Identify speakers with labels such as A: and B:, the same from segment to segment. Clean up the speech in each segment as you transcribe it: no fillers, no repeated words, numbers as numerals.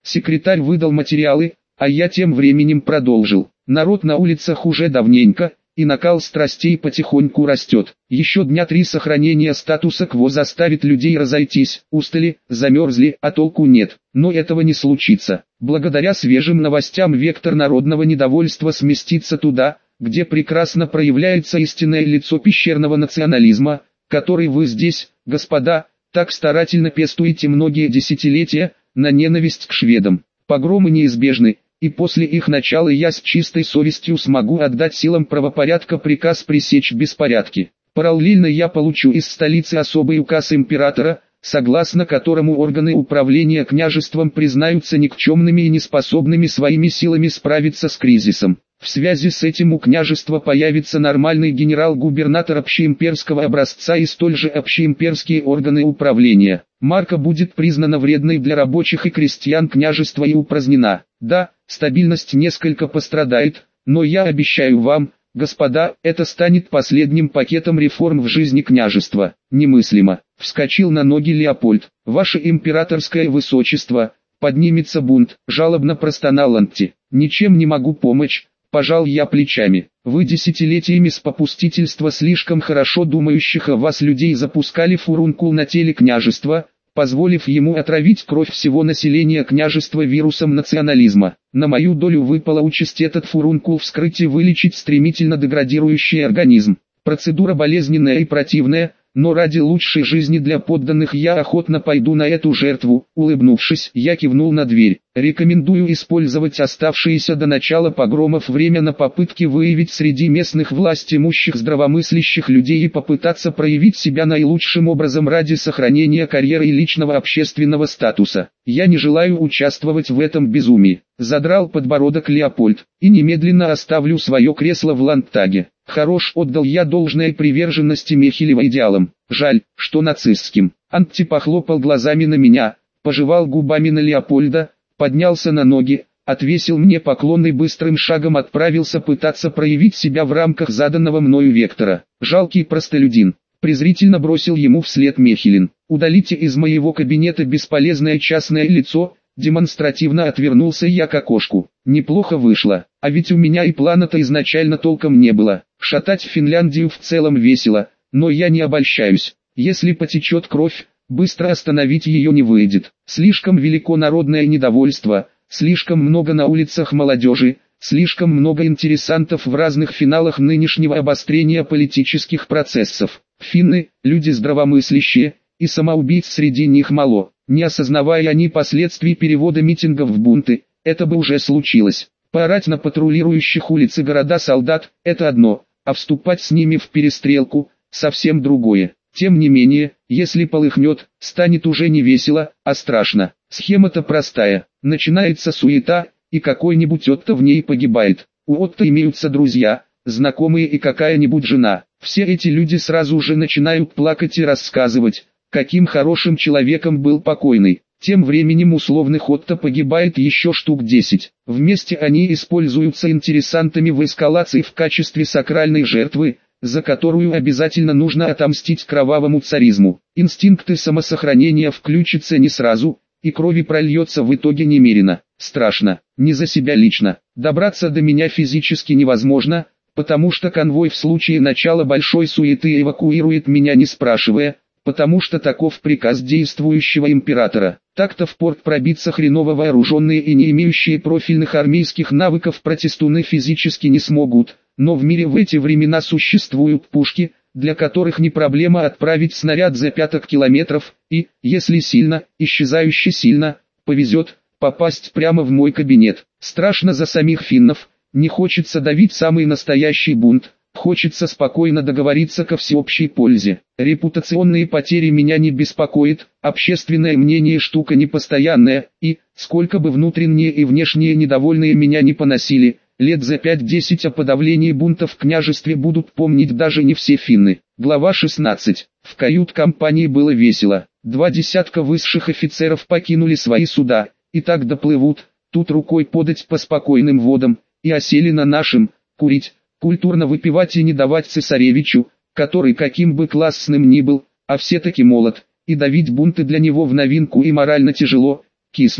A: Секретарь выдал материалы, а я тем временем продолжил. Народ на улицах уже давненько, и накал страстей потихоньку растет. Еще дня 3 сохранения статуса кво заставит людей разойтись, устали, замерзли, а толку нет. Но этого не случится. Благодаря свежим новостям вектор народного недовольства сместится туда, где прекрасно проявляется истинное лицо пещерного национализма, который вы здесь, господа, так старательно пестуете многие десятилетия, на ненависть к шведам. Погромы неизбежны, и после их начала я с чистой совестью смогу отдать силам правопорядка приказ пресечь беспорядки. Параллельно я получу из столицы особый указ императора, согласно которому органы управления княжеством признаются никчемными и неспособными своими силами справиться с кризисом. В связи с этим у княжества появится нормальный генерал-губернатор общеимперского образца и столь же общеимперские органы управления. Марка будет признана вредной для рабочих и крестьян княжества и упразднена. Да, стабильность несколько пострадает, но я обещаю вам, господа, это станет последним пакетом реформ в жизни княжества. Немыслимо. Вскочил на ноги Леопольд. Ваше императорское высочество, поднимется бунт, жалобно простонал Антти. Ничем не могу помочь. Пожал я плечами. Вы десятилетиями с попустительства слишком хорошо думающих о вас людей запускали фурункул на теле княжества, позволив ему отравить кровь всего населения княжества вирусом национализма. На мою долю выпала участь этот фурункул вскрыть и вылечить стремительно деградирующий организм. Процедура болезненная и противная, но ради лучшей жизни для подданных я охотно пойду на эту жертву. Улыбнувшись, я кивнул на дверь. Рекомендую использовать оставшееся до начала погромов время на попытки выявить среди местных властимущих здравомыслящих людей и попытаться проявить себя наилучшим образом ради сохранения карьеры и личного общественного статуса. Я не желаю участвовать в этом безумии. Задрал подбородок Леопольд, и немедленно оставлю свое кресло в Ландтаге. Хорош, отдал я должное приверженности Мехелева идеалам. Жаль, что нацистским. Антти похлопал глазами на меня, пожевал губами на Леопольда, поднялся на ноги, отвесил мне поклон и быстрым шагом отправился пытаться проявить себя в рамках заданного мною вектора. Жалкий простолюдин. Презрительно бросил ему вслед Мехелин. Удалите из моего кабинета бесполезное частное лицо. Демонстративно отвернулся я к окошку. Неплохо вышло, а ведь у меня и плана-то изначально толком не было. Шатать Финляндию в целом весело, но я не обольщаюсь. Если потечет кровь, быстро остановить ее не выйдет. Слишком велико народное недовольство, слишком много на улицах молодежи, слишком много интересантов в разных финалах нынешнего обострения политических процессов. Финны – люди здравомыслящие, и самоубийц среди них мало. Не осознавая они последствий перевода митингов в бунты, это бы уже случилось. Поорать на патрулирующих улицы города солдат – это одно, а вступать с ними в перестрелку – совсем другое. Тем не менее, если полыхнет, станет уже не весело, а страшно. Схема-то простая. Начинается суета, и какой-нибудь Отто в ней погибает. У Отто имеются друзья, знакомые и какая-нибудь жена. Все эти люди сразу же начинают плакать и рассказывать, каким хорошим человеком был покойный. Тем временем условных Отто погибает еще штук 10. Вместе они используются интересантами в эскалации в качестве сакральной жертвы, за которую обязательно нужно отомстить кровавому царизму. Инстинкты самосохранения включатся не сразу, и крови прольется в итоге немерено. Страшно, не за себя лично. Добраться до меня физически невозможно, потому что конвой в случае начала большой суеты эвакуирует меня не спрашивая, потому что таков приказ действующего императора. Так-то в порт пробиться хреново вооруженные и не имеющие профильных армейских навыков протестуны физически не смогут, но в мире в эти времена существуют пушки, для которых не проблема отправить снаряд за пяток километров, и, если сильно, исчезающе сильно, повезет, попасть прямо в мой кабинет. Страшно за самих финнов, не хочется давить самый настоящий бунт. Хочется спокойно договориться ко всеобщей пользе. Репутационные потери меня не беспокоят, общественное мнение штука непостоянная, и, сколько бы внутренние и внешние недовольные меня не поносили, лет за 5-10 о подавлении бунтов в княжестве будут помнить даже не все финны. Глава 16. В кают-компании было весело. 2 десятка высших офицеров покинули свои суда, и так доплывут, тут рукой подать по спокойным водам, и осели на нашем, курить. Культурно выпивать и не давать цесаревичу, который каким бы классным ни был, а все-таки молод, и давить бунты для него в новинку и морально тяжело, киснуть.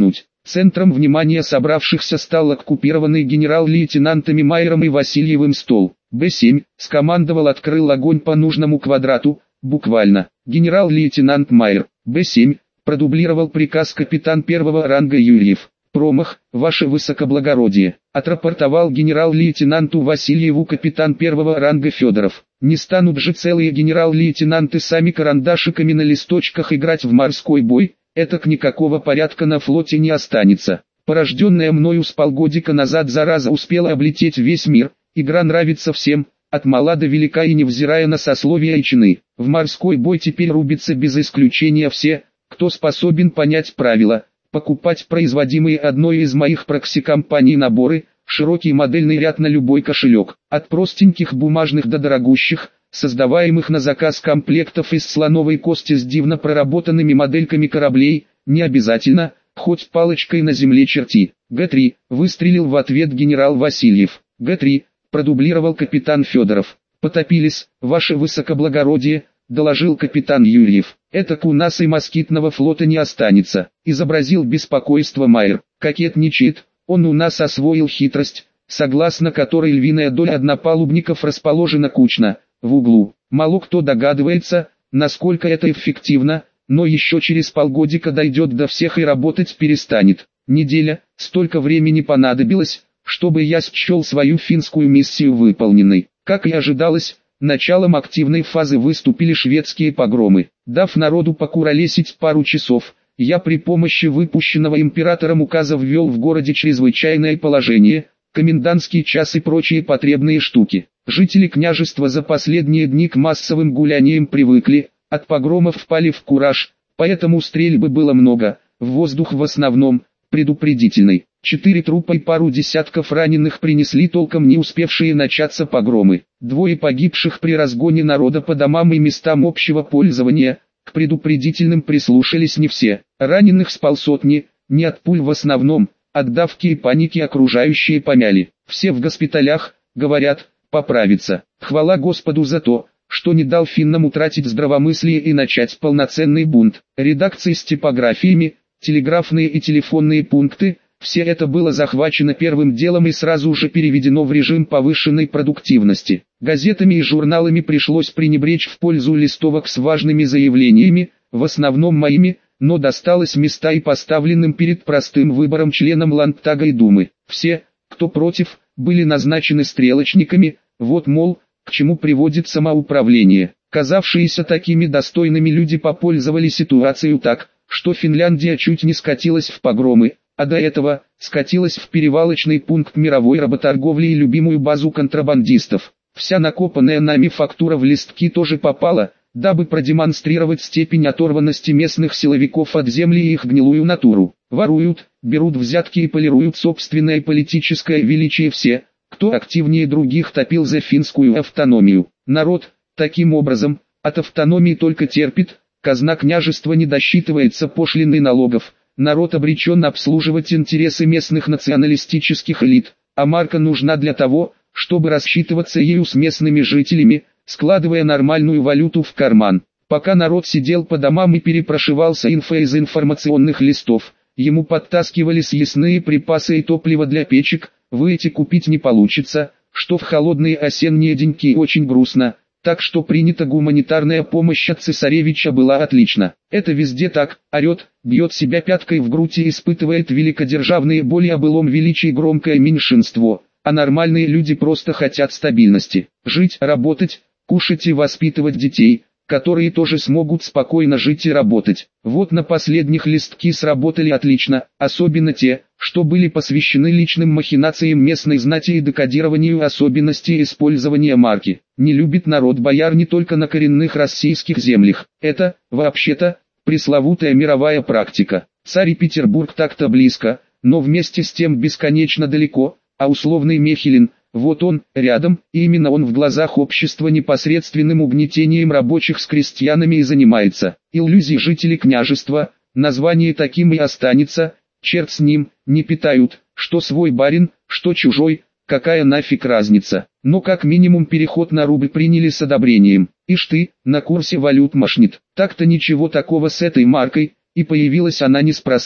A: Центром внимания собравшихся стал оккупированный генерал-лейтенантами Майером и Васильевым стол. Б-7 скомандовал, открыл огонь по нужному квадрату, буквально. Генерал-лейтенант Майер, Б-7, продублировал приказ капитан первого ранга Юрьев. «Промах, ваше высокоблагородие», отрапортовал генерал-лейтенанту Васильеву капитан первого ранга Федоров. «Не станут же целые генерал-лейтенанты сами карандашиками на листочках играть в морской бой, этак никакого порядка на флоте не останется. Порожденная мною с полгодика назад зараза успела облететь весь мир, игра нравится всем, от мала до велика и невзирая на сословия и чины. В морской бой теперь рубятся без исключения все, кто способен понять правила. Покупать производимые одной из моих прокси-компаний наборы, широкий модельный ряд на любой кошелек, от простеньких бумажных до дорогущих, создаваемых на заказ комплектов из слоновой кости с дивно проработанными модельками кораблей, не обязательно, хоть палочкой на земле черти. Г-3, выстрелил в ответ генерал Васильев. Г-3, продублировал капитан Федоров. «Потопились, ваше высокоблагородие», доложил капитан Юрьев. «Этак у нас и москитного флота не останется», изобразил беспокойство Майер. «Кокетничает, он у нас освоил хитрость, согласно которой львиная доля однопалубников расположена кучно, в углу. Мало кто догадывается, насколько это эффективно, но еще через полгодика дойдет до всех и работать перестанет. Неделя, столько времени понадобилось, чтобы я счел свою финскую миссию выполненной. Как и ожидалось, началом активной фазы выступили шведские погромы. Дав народу покуролесить пару часов, я при помощи выпущенного императором указа ввел в городе чрезвычайное положение, комендантский час и прочие потребные штуки. Жители княжества за последние дни к массовым гуляниям привыкли, от погромов впали в кураж, поэтому стрельбы было много, в воздух в основном, предупредительный. 4 трупа и пару десятков раненых принесли толком не успевшие начаться погромы. 2 погибших при разгоне народа по домам и местам общего пользования. К предупредительным прислушались не все. Раненых с полсотни, не от пуль в основном, от давки и паники окружающие помяли. Все в госпиталях, говорят, поправиться. Хвала Господу за то, что не дал финнам утратить здравомыслие и начать полноценный бунт. Редакции с типографиями, телеграфные и телефонные пункты, все это было захвачено первым делом и сразу же переведено в режим повышенной продуктивности. Газетами и журналами пришлось пренебречь в пользу листовок с важными заявлениями, в основном моими, но досталось места и поставленным перед простым выбором членам Ландтага и Думы. Все, кто против, были назначены стрелочниками, вот мол, к чему приводит самоуправление. Казавшиеся такими достойными люди попользовали ситуацию так, что Финляндия чуть не скатилась в погромы, а до этого скатилась в перевалочный пункт мировой работорговли и любимую базу контрабандистов. Вся накопанная нами фактура в листки тоже попала, дабы продемонстрировать степень оторванности местных силовиков от земли и их гнилую натуру. Воруют, берут взятки и полируют собственное политическое величие все, кто активнее других топил за финскую автономию. Народ, таким образом, от автономии только терпит, казна княжества не досчитывается пошлин и налогов. Народ обречен обслуживать интересы местных националистических элит, а марка нужна для того, чтобы рассчитываться ею с местными жителями, складывая нормальную валюту в карман. Пока народ сидел по домам и перепрошивался инфой из информационных листов, ему подтаскивали съестные припасы и топливо для печек, выйти купить не получится, что в холодные осенние деньки очень грустно. Так что принята гуманитарная помощь от цесаревича была отлично. Это везде так, орет, бьет себя пяткой в грудь и испытывает великодержавные боли о былом величии громкое меньшинство, а нормальные люди просто хотят стабильности. Жить, работать, кушать и воспитывать детей, которые тоже смогут спокойно жить и работать. Вот на последних листки сработали отлично, особенно те, что были посвящены личным махинациям местной знати и декодированию особенностей использования марки. Не любит народ бояр не только на коренных российских землях. Это, вообще-то, пресловутая мировая практика. Царь и Петербург так-то близко, но вместе с тем бесконечно далеко, а условный Мехелин, вот он, рядом, и именно он в глазах общества непосредственным угнетением рабочих с крестьянами и занимается. Иллюзии жителей княжества, название таким и останется, черт с ним, не питают, что свой барин, что чужой, какая нафиг разница. Но как минимум переход на рубль приняли с одобрением. Ишь ты, на курсе валют мошнит. Так-то ничего такого с этой маркой, и появилась она неспроста.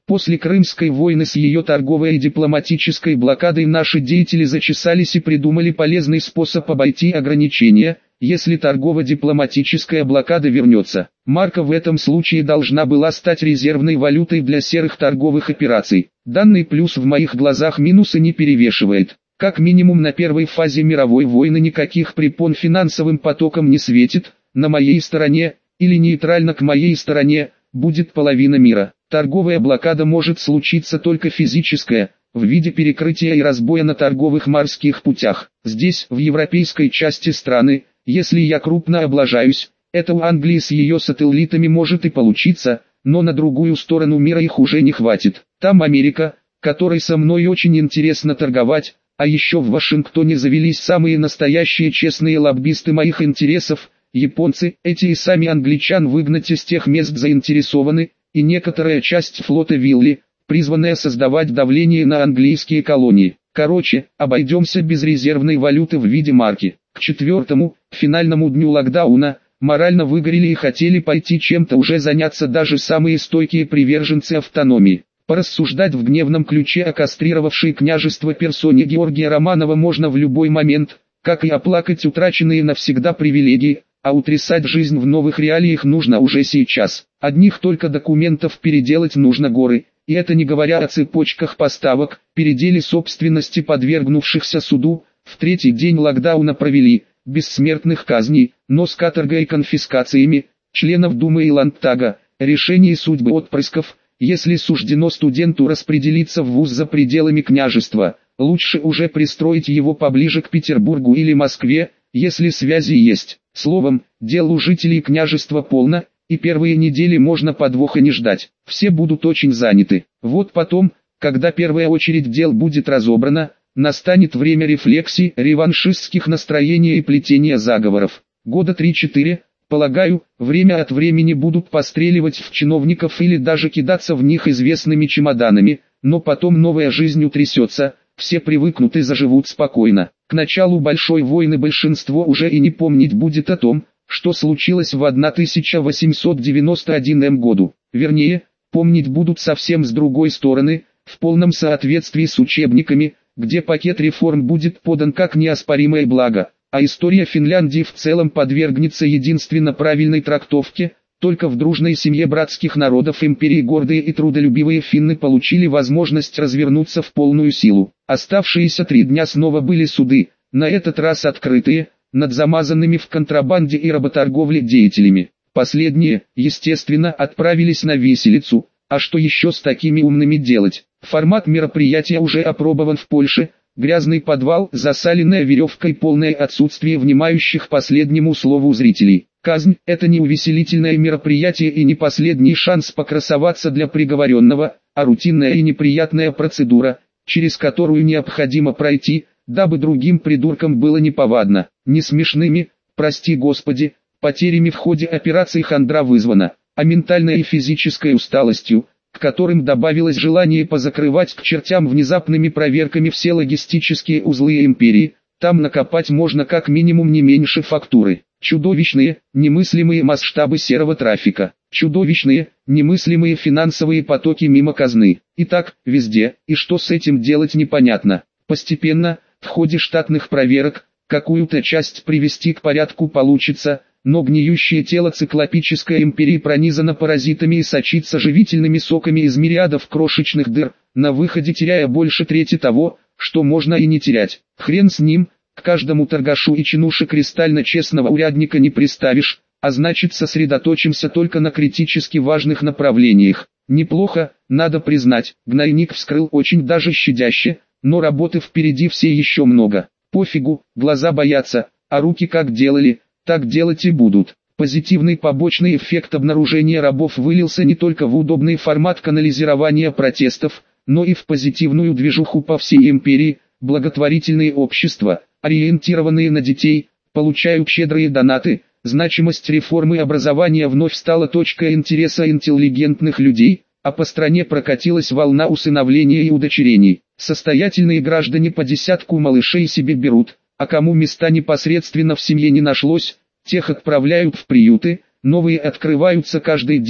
A: После Крымской войны с ее торговой и дипломатической блокадой наши деятели зачесались и придумали полезный способ обойти ограничения. Если торгово-дипломатическая блокада вернется, марка в этом случае должна была стать резервной валютой для серых торговых операций. Данный плюс в моих глазах минусы не перевешивает. Как минимум на первой фазе мировой войны никаких препон финансовым потокам не светит, на моей стороне, или нейтрально к моей стороне, будет половина мира. Торговая блокада может случиться только физическая, в виде перекрытия и разбоя на торговых морских путях. Здесь, в европейской части страны, если я крупно облажаюсь, это у Англии с ее сателлитами может и получиться, но на другую сторону мира их уже не хватит. Там Америка, которой со мной очень интересно торговать, а еще в Вашингтоне завелись самые настоящие честные лоббисты моих интересов, японцы, эти и сами англичан выгнать из тех мест заинтересованы, и некоторая часть флота Вилли, призванная создавать давление на английские колонии. Короче, обойдемся без резервной валюты в виде марки. К 4-му, финальному дню локдауна, морально выгорели и хотели пойти чем-то уже заняться даже самые стойкие приверженцы автономии. Порассуждать в гневном ключе о кастрировавшей княжество персоне Георгия Романова можно в любой момент, как и оплакать утраченные навсегда привилегии, а утрясать жизнь в новых реалиях нужно уже сейчас. Одних только документов переделать нужно горы, и это не говоря о цепочках поставок, переделе собственности подвергнувшихся суду, в 3-й день локдауна провели, без смертных казней, но с каторгой и конфискациями, членов Думы и Ландтага, решение судьбы отпрысков. Если суждено студенту распределиться в вуз за пределами княжества, лучше уже пристроить его поближе к Петербургу или Москве, если связи есть. Словом, дел у жителей княжества полно, и первые недели можно подвоха не ждать. Все будут очень заняты. Вот потом, когда первая очередь дел будет разобрана, настанет время рефлексий, реваншистских настроений и плетения заговоров. Года 3-4. Полагаю, время от времени будут постреливать в чиновников или даже кидаться в них известными чемоданами, но потом новая жизнь утрясется, все привыкнут и заживут спокойно. К началу большой войны большинство уже и не помнить будет о том, что случилось в 1891 году. Вернее, помнить будут совсем с другой стороны, в полном соответствии с учебниками, где пакет реформ будет подан как неоспоримое благо. А история Финляндии в целом подвергнется единственно правильной трактовке, только в дружной семье братских народов империи гордые и трудолюбивые финны получили возможность развернуться в полную силу. Оставшиеся 3 дня снова были суды, на этот раз открытые, над замазанными в контрабанде и работорговле деятелями. Последние, естественно, отправились на виселицу, а что еще с такими умными делать? Формат мероприятия уже опробован в Польше. Грязный подвал, засаленная веревкой, полное отсутствие внимающих последнему слову зрителей. Казнь – это не увеселительное мероприятие и не последний шанс покрасоваться для приговоренного, а рутинная и неприятная процедура, через которую необходимо пройти, дабы другим придуркам было неповадно. Не смешными, прости господи, потерями в ходе операции хандра вызвана, а ментальной и физической усталостью, к которым добавилось желание позакрывать к чертям внезапными проверками все логистические узлы империи. Там накопать можно как минимум не меньше фактуры. Чудовищные, немыслимые масштабы серого трафика. Чудовищные, немыслимые финансовые потоки мимо казны. И так, везде, и что с этим делать непонятно. Постепенно, в ходе штатных проверок, какую-то часть привести к порядку получится, но гниющее тело циклопической империи пронизано паразитами и сочится живительными соками из мириадов крошечных дыр, на выходе теряя больше трети того, что можно и не терять. Хрен с ним, к каждому торгашу и чинуше кристально честного урядника не приставишь, а значит сосредоточимся только на критически важных направлениях. Неплохо, надо признать, гнойник вскрыл очень даже щадяще, но работы впереди все еще много. Пофигу, глаза боятся, а руки как делали, так делать и будут. Позитивный побочный эффект обнаружения рабов вылился не только в удобный формат канализирования протестов, но и в позитивную движуху по всей империи. Благотворительные общества, ориентированные на детей, получают щедрые донаты. Значимость реформы образования вновь стала точкой интереса интеллигентных людей, а по стране прокатилась волна усыновления и удочерений. Состоятельные граждане по десятку малышей себе берут, а кому места непосредственно в семье не нашлось, тех отправляют в приюты, новые открываются каждый день,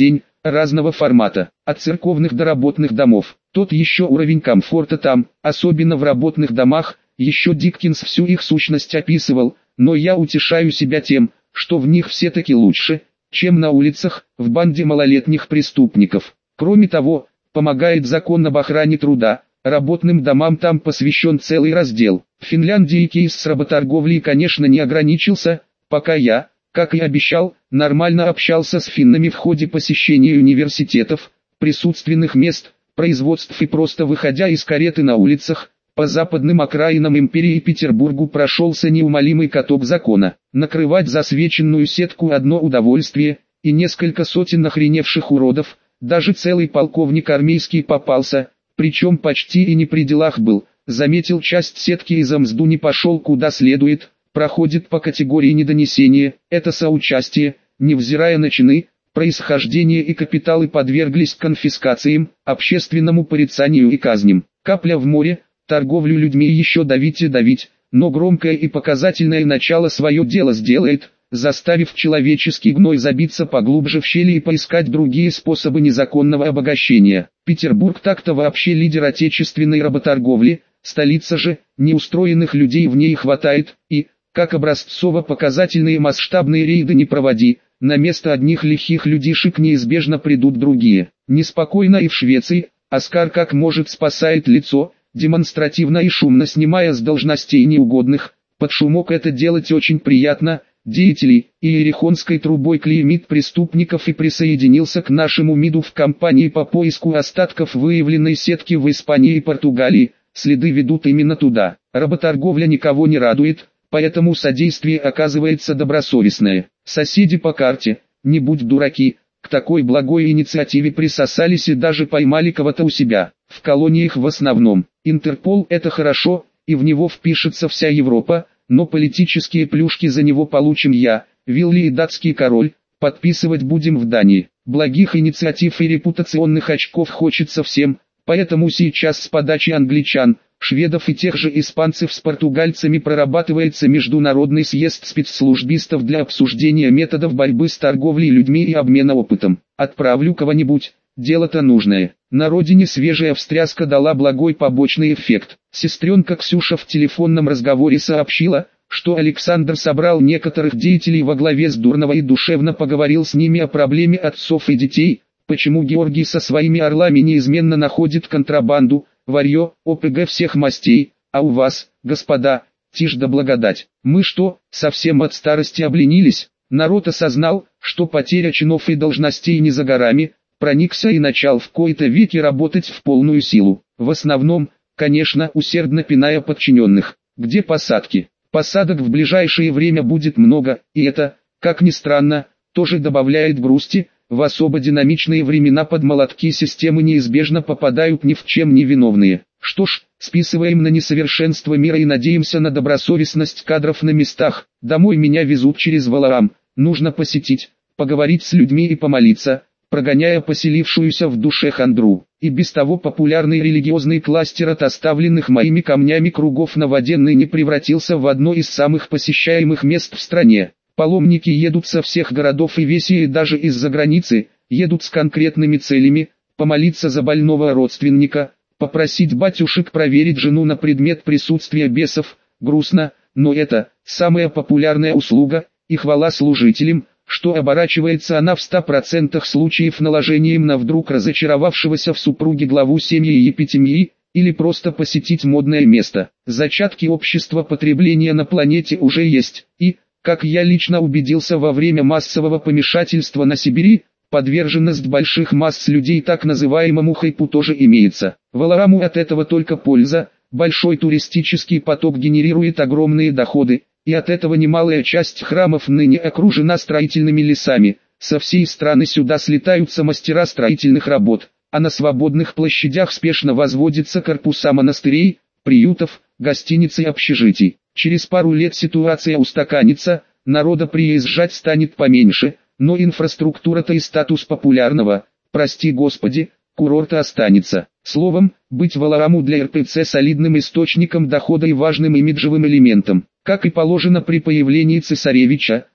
A: разного формата, от церковных до работных домов. Тот еще уровень комфорта там, особенно в работных домах, еще Диккенс всю их сущность описывал, но я утешаю себя тем, что в них все-таки лучше, чем на улицах, в банде малолетних преступников. Кроме того, помогает закон об охране труда, работным домам там посвящен целый раздел. В Финляндии кейс с работорговлей, конечно, не ограничился, пока я, как и обещал, нормально общался с финнами в ходе посещения университетов, присутственных мест, производств и просто выходя из кареты на улицах, по западным окраинам империи Петербургу прошелся неумолимый каток закона. Накрывать засвеченную сетку одно удовольствие, и несколько сотен охреневших уродов, даже целый полковник армейский попался, причем почти и не при делах был, заметил часть сетки и за мзду не пошел куда следует, проходит по категории недонесения, это соучастие, невзирая на чины, происхождение и капиталы подверглись конфискациям, общественному порицанию и казням. Капля в море, торговлю людьми еще давить и давить, но громкое и показательное начало свое дело сделает, заставив человеческий гной забиться поглубже в щели и поискать другие способы незаконного обогащения. Петербург так-то вообще лидер отечественной работорговли, столица же, неустроенных людей в ней хватает, и, как образцово-показательные масштабные рейды не проводи, на место одних лихих людишек неизбежно придут другие. Неспокойно и в Швеции, Оскар как может спасает лицо, демонстративно и шумно снимая с должностей неугодных, под шумок это делать очень приятно, деятелей, и иерихонской трубой клеймит преступников и присоединился к нашему МИДу в кампании по поиску остатков выявленной сетки в Испании и Португалии, следы ведут именно туда. Работорговля никого не радует, поэтому содействие оказывается добросовестное. Соседи по карте, не будь дураки, к такой благой инициативе присосались и даже поймали кого-то у себя. В колониях в основном. Интерпол это хорошо, и в него впишется вся Европа, но политические плюшки за него получим я, Вилли и датский король, подписывать будем в Дании. Благих инициатив и репутационных очков хочется всем, поэтому сейчас с подачи англичан, шведов и тех же испанцев с португальцами прорабатывается международный съезд спецслужбистов для обсуждения методов борьбы с торговлей людьми и обмена опытом. Отправлю кого-нибудь, дело-то нужное. На родине свежая встряска дала благой побочный эффект. Сестренка Ксюша в телефонном разговоре сообщила, что Александр собрал некоторых деятелей во главе с Дурново и душевно поговорил с ними о проблеме отцов и детей, почему Георгий со своими орлами неизменно находит контрабанду, варье, ОПГ всех мастей, а у вас, господа, тишь да благодать. Мы что, совсем от старости обленились? Народ осознал, что потеря чинов и должностей не за горами, проникся и начал в кои-то веки работать в полную силу. В основном, конечно, усердно пиная подчиненных. Где посадки? Посадок в ближайшее время будет много, и это, как ни странно, тоже добавляет грусти. В особо динамичные времена под молотки системы неизбежно попадают ни в чем не виновные. Что ж, списываем на несовершенство мира и надеемся на добросовестность кадров на местах. Домой меня везут через Валаам, нужно посетить, поговорить с людьми и помолиться, прогоняя поселившуюся в душе хандру. И без того популярный религиозный кластер от оставленных моими камнями кругов на воде ныне превратился в одно из самых посещаемых мест в стране. Паломники едут со всех городов и весей и даже из-за границы, едут с конкретными целями, помолиться за больного родственника, попросить батюшек проверить жену на предмет присутствия бесов. Грустно, но это самая популярная услуга, и хвала служителям, что оборачивается она в 100% случаев наложением на вдруг разочаровавшегося в супруге главу семьи и епитемии, или просто посетить модное место. Зачатки общества потребления на планете уже есть, и, как я лично убедился во время массового помешательства на Сибири, подверженность больших масс людей так называемому хайпу тоже имеется. Валааму от этого только польза, большой туристический поток генерирует огромные доходы, и от этого немалая часть храмов ныне окружена строительными лесами. Со всей страны сюда слетаются мастера строительных работ, а на свободных площадях спешно возводятся корпуса монастырей, приютов, гостиниц и общежитий. Через пару лет ситуация устаканится, народа приезжать станет поменьше, но инфраструктура-то и статус популярного, прости господи, курорта останется. Словом, быть Валааму для РПЦ солидным источником дохода и важным имиджевым элементом. Как и положено при появлении цесаревича,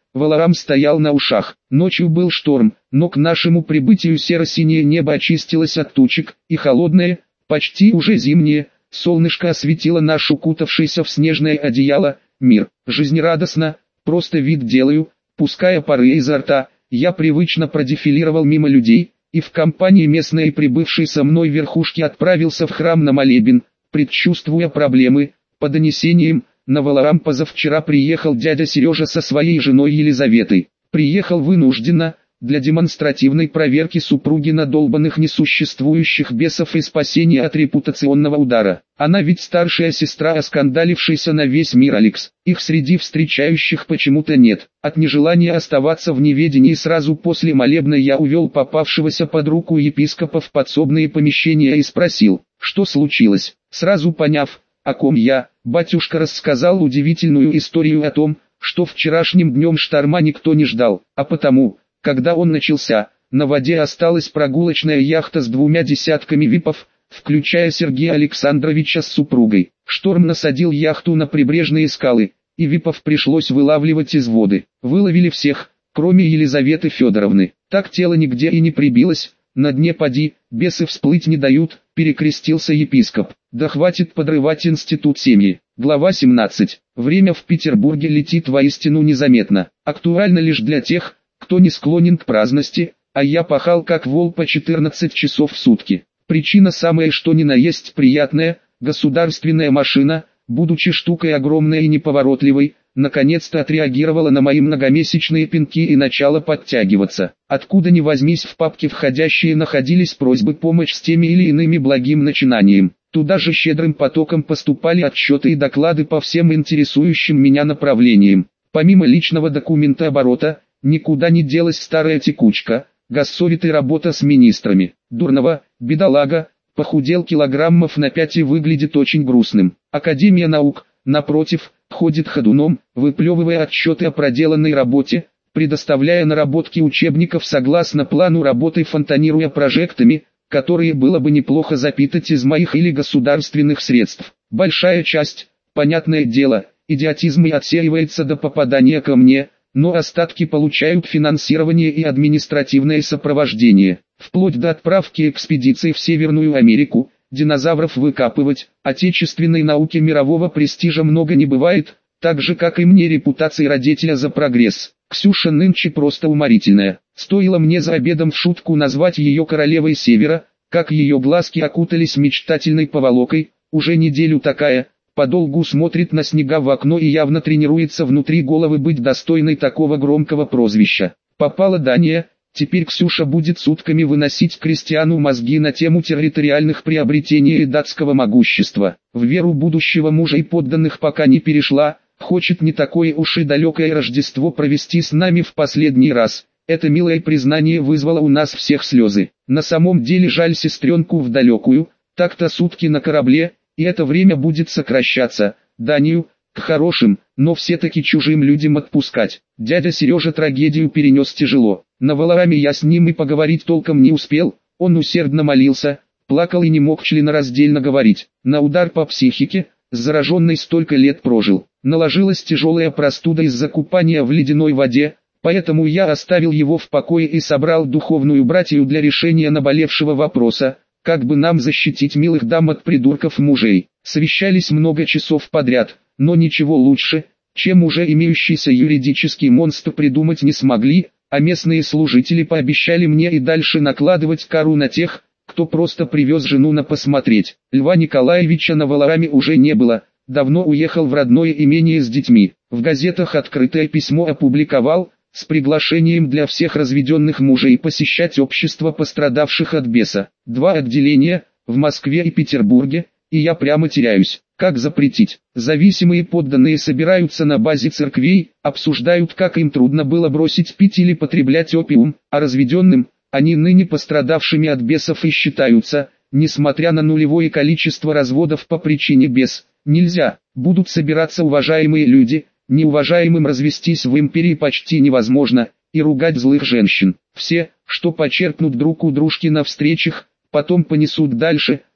A: Валаам стоял на ушах. Ночью был шторм, но к нашему прибытию серо-синее небо очистилось от тучек, и холодное, почти уже зимнее, солнышко осветило наш укутавшийся в снежное одеяло мир. Жизнерадостно, просто вид делаю, пуская пары изо рта, я привычно продефилировал мимо людей, и в компании местной прибывшей со мной верхушки отправился в храм на молебен, предчувствуя проблемы. По донесениям, на Валаам позавчера приехал дядя Сережа со своей женой Елизаветой. Приехал вынужденно, для демонстративной проверки супруги надолбанных несуществующих бесов и спасения от репутационного удара. Она ведь старшая сестра оскандалившейся на весь мир Алекс. Их среди встречающих почему-то нет. От нежелания оставаться в неведении сразу после молебна я увел попавшегося под руку епископа в подсобные помещения и спросил, что случилось. Сразу поняв, о ком я, батюшка рассказал удивительную историю о том, что вчерашним днем шторма никто не ждал, а потому, когда он начался, на воде осталась прогулочная яхта с 2 десятками випов, включая Сергея Александровича с супругой. Шторм насадил яхту на прибрежные скалы, и випов пришлось вылавливать из воды. Выловили всех, кроме Елизаветы Федоровны. Так тело нигде и не прибилось, на дне поди, бесы всплыть не дают, перекрестился епископ. Да хватит подрывать институт семьи. Глава 17. Время в Петербурге летит воистину незаметно. Актуально лишь для тех, кто не склонен к праздности, а я пахал как вол по 14 часов в сутки. Причина самая что ни на есть приятная: государственная машина, будучи штукой огромной и неповоротливой, наконец-то отреагировала на мои многомесячные пинки и начала подтягиваться. Откуда ни возьмись в папке входящие находились просьбы помочь с теми или иными благим начинанием. Туда же щедрым потоком поступали отчеты и доклады по всем интересующим меня направлениям. Помимо личного документа оборота, никуда не делась старая текучка, госсовет работа с министрами. Дурного, бедолага, похудел килограммов на 5 и выглядит очень грустным. Академия наук, напротив, ходит ходуном, выплевывая отчеты о проделанной работе, предоставляя наработки учебников согласно плану работы, фонтанируя прожектами, которые было бы неплохо запитать из моих или государственных средств. Большая часть, понятное дело, идиотизм и отсеивается до попадания ко мне, но остатки получают финансирование и административное сопровождение, вплоть до отправки экспедиций в Северную Америку. Динозавров выкапывать, отечественной науке мирового престижа много не бывает, так же как и мне репутации родителя за прогресс. Ксюша нынче просто уморительная. Стоило мне за обедом в шутку назвать ее королевой Севера, как ее глазки окутались мечтательной поволокой. Уже неделю такая, подолгу смотрит на снега в окно и явно тренируется внутри головы быть достойной такого громкого прозвища. Попала Дания. Теперь Ксюша будет сутками выносить крестьяну мозги на тему территориальных приобретений и датского могущества. В веру будущего мужа и подданных пока не перешла, хочет не такое уж и далекое Рождество провести с нами в последний раз. Это милое признание вызвало у нас всех слезы. На самом деле жаль сестренку в далекую, так-то сутки на корабле, и это время будет сокращаться. Данию, к хорошим, но все-таки чужим людям отпускать. Дядя Сережа трагедию перенес тяжело. На Валааме я с ним и поговорить толком не успел, он усердно молился, плакал и не мог членораздельно говорить. На удар по психике, с зараженной столько лет прожил. Наложилась тяжелая простуда из-за купания в ледяной воде, поэтому я оставил его в покое и собрал духовную братью для решения наболевшего вопроса, как бы нам защитить милых дам от придурков мужей. Совещались много часов подряд, но ничего лучше, чем уже имеющийся юридический монстр, придумать не смогли, а местные служители пообещали мне и дальше накладывать кару на тех, кто просто привез жену на посмотреть. Льва Николаевича на Валааме уже не было, давно уехал в родное имение с детьми. В газетах открытое письмо опубликовал, с приглашением для всех разведенных мужей посещать общество пострадавших от беса. 2 отделения, в Москве и Петербурге, и я прямо теряюсь. Как запретить? Зависимые подданные собираются на базе церквей, обсуждают, как им трудно было бросить пить или потреблять опиум, а разведенным, они ныне пострадавшими от бесов и считаются, несмотря на нулевое количество разводов по причине бес. Нельзя, будут собираться уважаемые люди, неуважаемым развестись в империи почти невозможно, и ругать злых женщин. Все, что почерпнут друг у дружки на встречах, потом понесут дальше,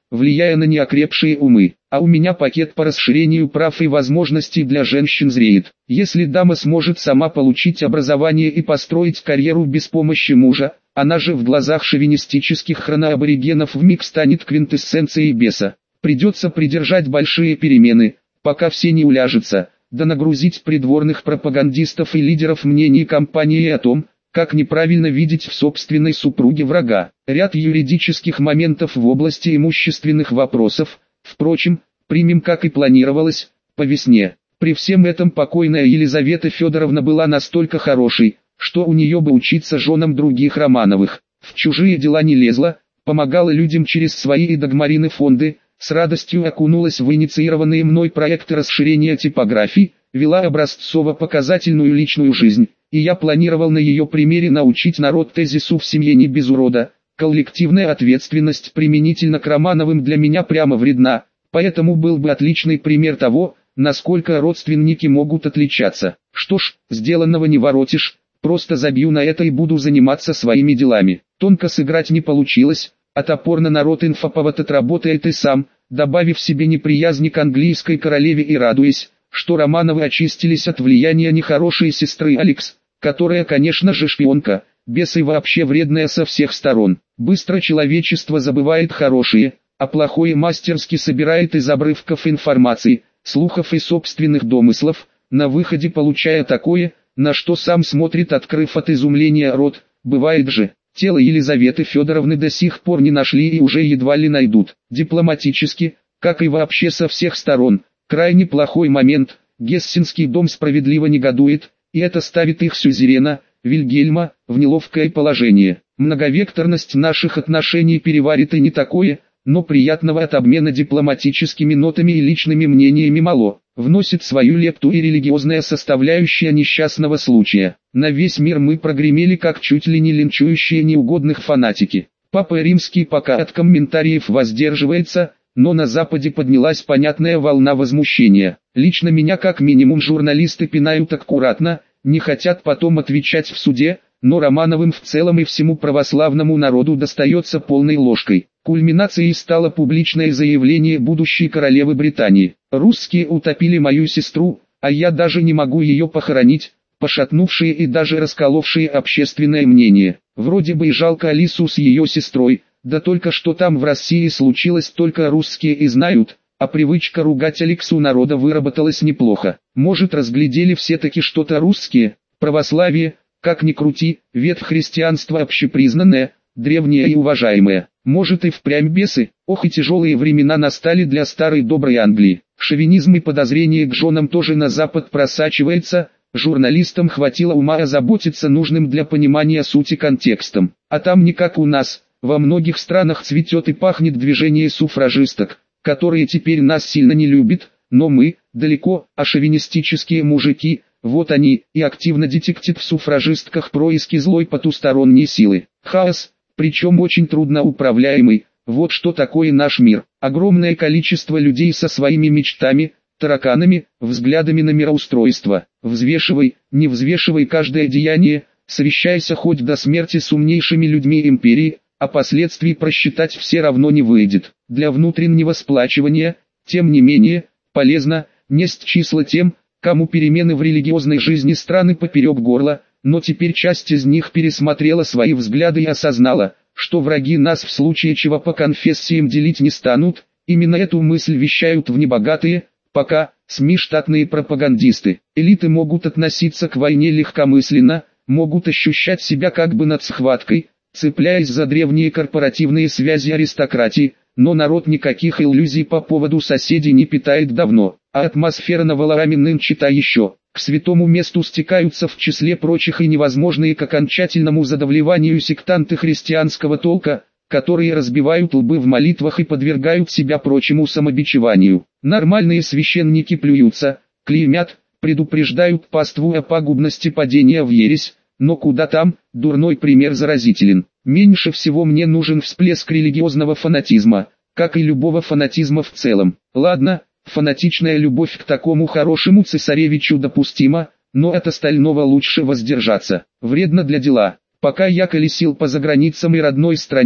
A: влияя на неокрепшие умы. А у меня пакет по расширению прав и возможностей для женщин зреет. Если дама сможет сама получить образование и построить карьеру без помощи мужа, она же в глазах шовинистических хроноаборигенов вмиг станет квинтэссенцией беса. Придется придержать большие перемены, пока все не уляжется, да нагрузить придворных пропагандистов и лидеров мнений кампании о том, как неправильно видеть в собственной супруге врага. Ряд юридических моментов в области имущественных вопросов, впрочем, примем как и планировалось, по весне. При всем этом покойная Елизавета Федоровна была настолько хорошей, что у нее бы учиться женам других Романовых. В чужие дела не лезла, помогала людям через свои и Дагмарины фонды, с радостью окунулась в инициированные мной проекты расширения типографий, вела образцово-показательную личную жизнь, и я планировал на ее примере научить народ тезису «в семье не без урода». Коллективная ответственность применительно к Романовым для меня прямо вредна, поэтому был бы отличный пример того, насколько родственники могут отличаться. Что ж, сделанного не воротишь, просто забью на это и буду заниматься своими делами. Тонко сыграть не получилось, а топорно народ инфоповод отработает и сам, добавив себе неприязни к английской королеве и радуясь, что Романовы очистились от влияния нехорошей сестры Алекс, которая, конечно же, шпионка, бес и вообще вредная со всех сторон. Быстро человечество забывает хорошее, а плохое мастерски собирает из обрывков информации, слухов и собственных домыслов, на выходе получая такое, на что сам смотрит, открыв от изумления рот. Бывает же, тело Елизаветы Федоровны до сих пор не нашли и уже едва ли найдут. Дипломатически, как и вообще со всех сторон, крайне плохой момент. Гессенский дом справедливо негодует, и это ставит их сюзерена, Вильгельма, в неловкое положение. Многовекторность наших отношений переварит и не такое, но приятного от обмена дипломатическими нотами и личными мнениями мало. Вносит свою лепту и религиозная составляющая несчастного случая. На весь мир мы прогремели как чуть ли не линчующие неугодных фанатики. Папа Римский пока от комментариев воздерживается, но на Западе поднялась понятная волна возмущения. Лично меня как минимум журналисты пинают аккуратно, не хотят потом отвечать в суде, но Романовым в целом и всему православному народу достается полной ложкой. Кульминацией стало публичное заявление будущей королевы Британии. Русские утопили мою сестру, а я даже не могу ее похоронить, пошатнувшие и даже расколовшие общественное мнение. Вроде бы и жалко Алису с ее сестрой, да только что там в России случилось только русские и знают, а привычка ругать Алексу народа выработалась неплохо. Может, разглядели все-таки что-то русские, православие, как ни крути, ветвь христианства общепризнанная, древняя и уважаемая. Может и впрямь бесы, ох и тяжелые времена настали для старой доброй Англии. Шовинизм и подозрение к женам тоже на Запад просачивается, журналистам хватило ума озаботиться нужным для понимания сути контекстом. А там не как у нас, во многих странах цветет и пахнет движение суфражисток, которые теперь нас сильно не любят, но мы, далеко, а шовинистические мужики, вот они, и активно детектят в суфражистках происки злой потусторонней силы. Хаос, причем очень трудно управляемый, вот что такое наш мир. Огромное количество людей со своими мечтами, тараканами, взглядами на мироустройство. Взвешивай, не взвешивай каждое деяние, совещайся хоть до смерти с умнейшими людьми империи, а последствий просчитать все равно не выйдет. Для внутреннего сплачивания, тем не менее, полезно несть числа тем, кому перемены в религиозной жизни страны поперек горла, но теперь часть из них пересмотрела свои взгляды и осознала, что враги нас в случае чего по конфессиям делить не станут. Именно эту мысль вещают в небогатые, пока, СМИ штатные пропагандисты. Элиты могут относиться к войне легкомысленно, могут ощущать себя как бы над схваткой, цепляясь за древние корпоративные связи аристократии, но народ никаких иллюзий по поводу соседей не питает давно, а атмосфера на Валааме нынче та еще. К святому месту стекаются в числе прочих и невозможные к окончательному задавливанию сектанты христианского толка, которые разбивают лбы в молитвах и подвергают себя прочему самобичеванию. Нормальные священники плюются, клеймят, предупреждают паству о пагубности падения в ересь, но куда там, дурной пример заразителен. Меньше всего мне нужен всплеск религиозного фанатизма, как и любого фанатизма в целом. Ладно, фанатичная любовь к такому хорошему цесаревичу допустима, но от остального лучше воздержаться. Вредно для дела. Пока я колесил по заграницам и родной стране,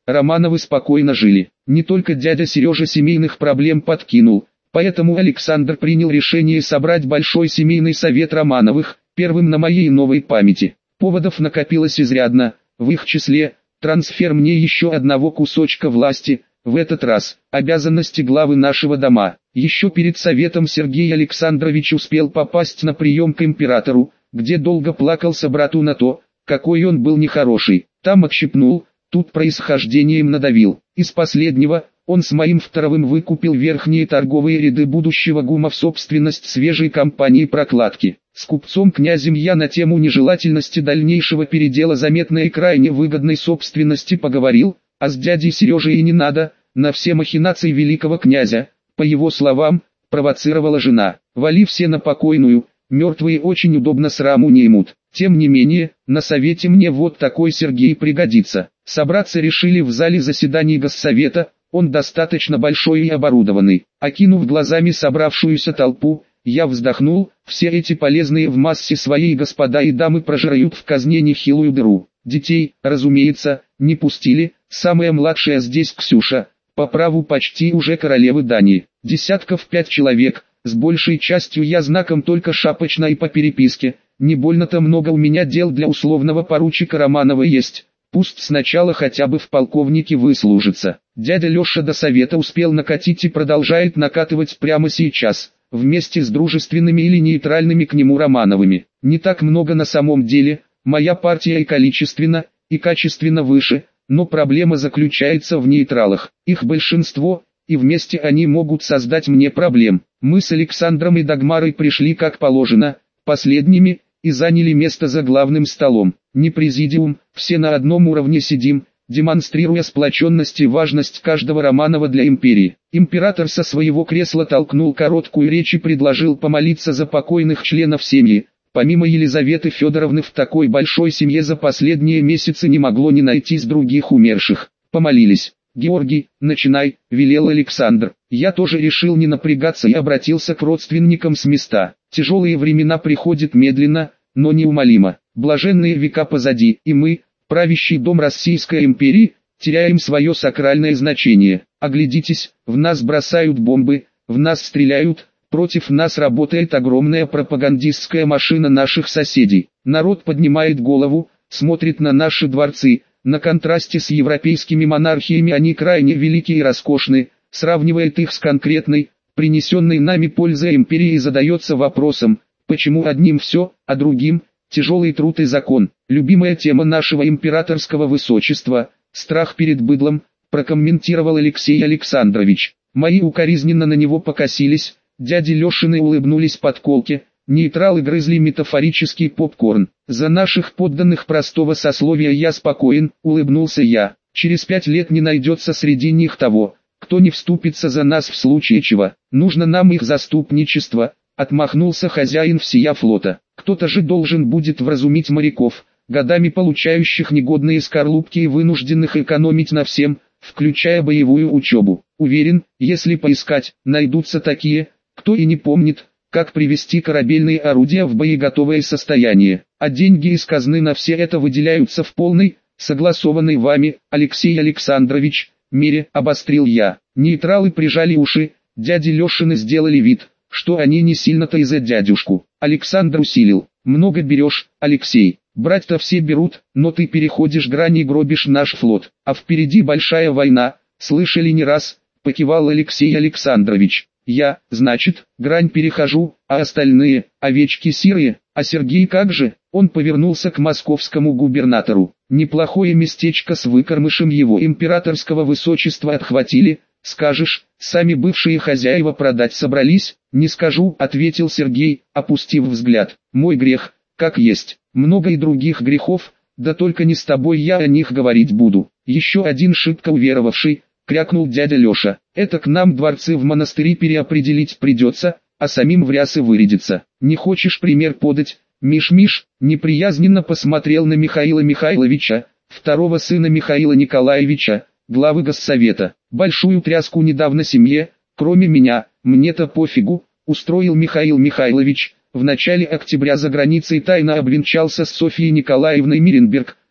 A: Романовы спокойно жили. Не только дядя Сережа семейных проблем подкинул, поэтому Александр принял решение собрать большой семейный совет Романовых, первым на моей новой памяти. Поводов накопилось изрядно, в их числе трансфер мне еще одного кусочка власти, в этот раз обязанности главы нашего дома. Еще перед советом Сергей Александрович успел попасть на прием к императору, где долго плакался брату на то, какой он был нехороший. Там отщипнул, тут происхождением надавил. Из последнего он с моим вторым выкупил верхние торговые ряды будущего ГУМа в собственность свежей компании прокладки. С купцом князем я на тему нежелательности дальнейшего передела заметной и крайне выгодной собственности поговорил, а с дядей Сережей и не надо, на все махинации великого князя, по его словам, провоцировала жена. Вали все на покойную, мертвые очень удобно сраму не имут. Тем не менее, на совете мне вот такой Сергей пригодится. Собраться решили в зале заседаний Госсовета, он достаточно большой и оборудованный. Окинув глазами собравшуюся толпу, я вздохнул, все эти полезные в массе своей господа и дамы прожирают в казне нехилую дыру. Детей, разумеется, не пустили, самая младшая здесь Ксюша, по праву почти уже королевы Дании. Десятков 5 человек, с большей частью я знаком только шапочно и по переписке, не больно-то много у меня дел для условного поручика Романова есть. Пусть сначала хотя бы в полковнике выслужится. Дядя Леша до совета успел накатить и продолжает накатывать прямо сейчас, вместе с дружественными или нейтральными к нему Романовыми. Не так много на самом деле, моя партия и количественно, и качественно выше, но проблема заключается в нейтралах. Их большинство, и вместе они могут создать мне проблем. Мы с Александром и Дагмарой пришли как положено, последними, и заняли место за главным столом. Не президиум, все на одном уровне сидим, демонстрируя сплоченность и важность каждого Романова для империи. Император со своего кресла толкнул короткую речь и предложил помолиться за покойных членов семьи. Помимо Елизаветы Федоровны в такой большой семье за последние месяцы не могло не найтись других умерших. Помолились. «Георгий, начинай», — велел Александр. Я тоже решил не напрягаться и обратился к родственникам с места. Тяжелые времена приходят медленно, но неумолимо. Блаженные века позади, и мы, правящий дом Российской империи, теряем свое сакральное значение. Оглядитесь, в нас бросают бомбы, в нас стреляют, против нас работает огромная пропагандистская машина наших соседей. Народ поднимает голову, смотрит на наши дворцы. На контрасте с европейскими монархиями они крайне велики и роскошны, сравнивает их с конкретной, принесенной нами пользой империи и задается вопросом, почему одним все, а другим – тяжелый труд и закон. Любимая тема нашего императорского высочества – страх перед быдлом, прокомментировал Алексей Александрович. Мои укоризненно на него покосились, дяди Лешины улыбнулись подколке. Нейтралы грызли метафорический попкорн. За наших подданных простого сословия я спокоен, улыбнулся я. Через 5 лет не найдется среди них того, кто не вступится за нас в случае чего. Нужно нам их заступничество, отмахнулся хозяин всея флота. Кто-то же должен будет вразумить моряков, годами получающих негодные скорлупки и вынужденных экономить на всем, включая боевую учебу. Уверен, если поискать, найдутся такие, кто и не помнит, как привести корабельные орудия в боеготовое состояние, а деньги из казны на все это выделяются в полной, согласованной вами, Алексей Александрович, мере, обострил я. Нейтралы прижали уши, дяди Лешины сделали вид, что они не сильно-то и за дядюшку. Александр усилил: много берешь, Алексей, брать-то все берут, но ты переходишь грани и гробишь наш флот, а впереди большая война, слышали не раз, покивал Алексей Александрович. Я, значит, грань перехожу, а остальные, овечки серые, а Сергей как же? Он повернулся к московскому губернатору. Неплохое местечко с выкормышем его императорского высочества отхватили, скажешь, сами бывшие хозяева продать собрались? Не скажу, ответил Сергей, опустив взгляд. Мой грех, как есть, много и других грехов, да только не с тобой я о них говорить буду. Еще один шибко уверовавший, крякнул дядя Леша. Это к нам дворцы в монастыри переопределить придется, а самим в рясы вырядиться. Не хочешь пример подать? Миш-Миш неприязненно посмотрел на Михаила Михайловича, второго сына Михаила Николаевича, главы Госсовета. Большую тряску недавно семье, кроме меня, мне-то пофигу, устроил Михаил Михайлович. В начале октября за границей тайно обвенчался с Софьей Николаевной Миренберг,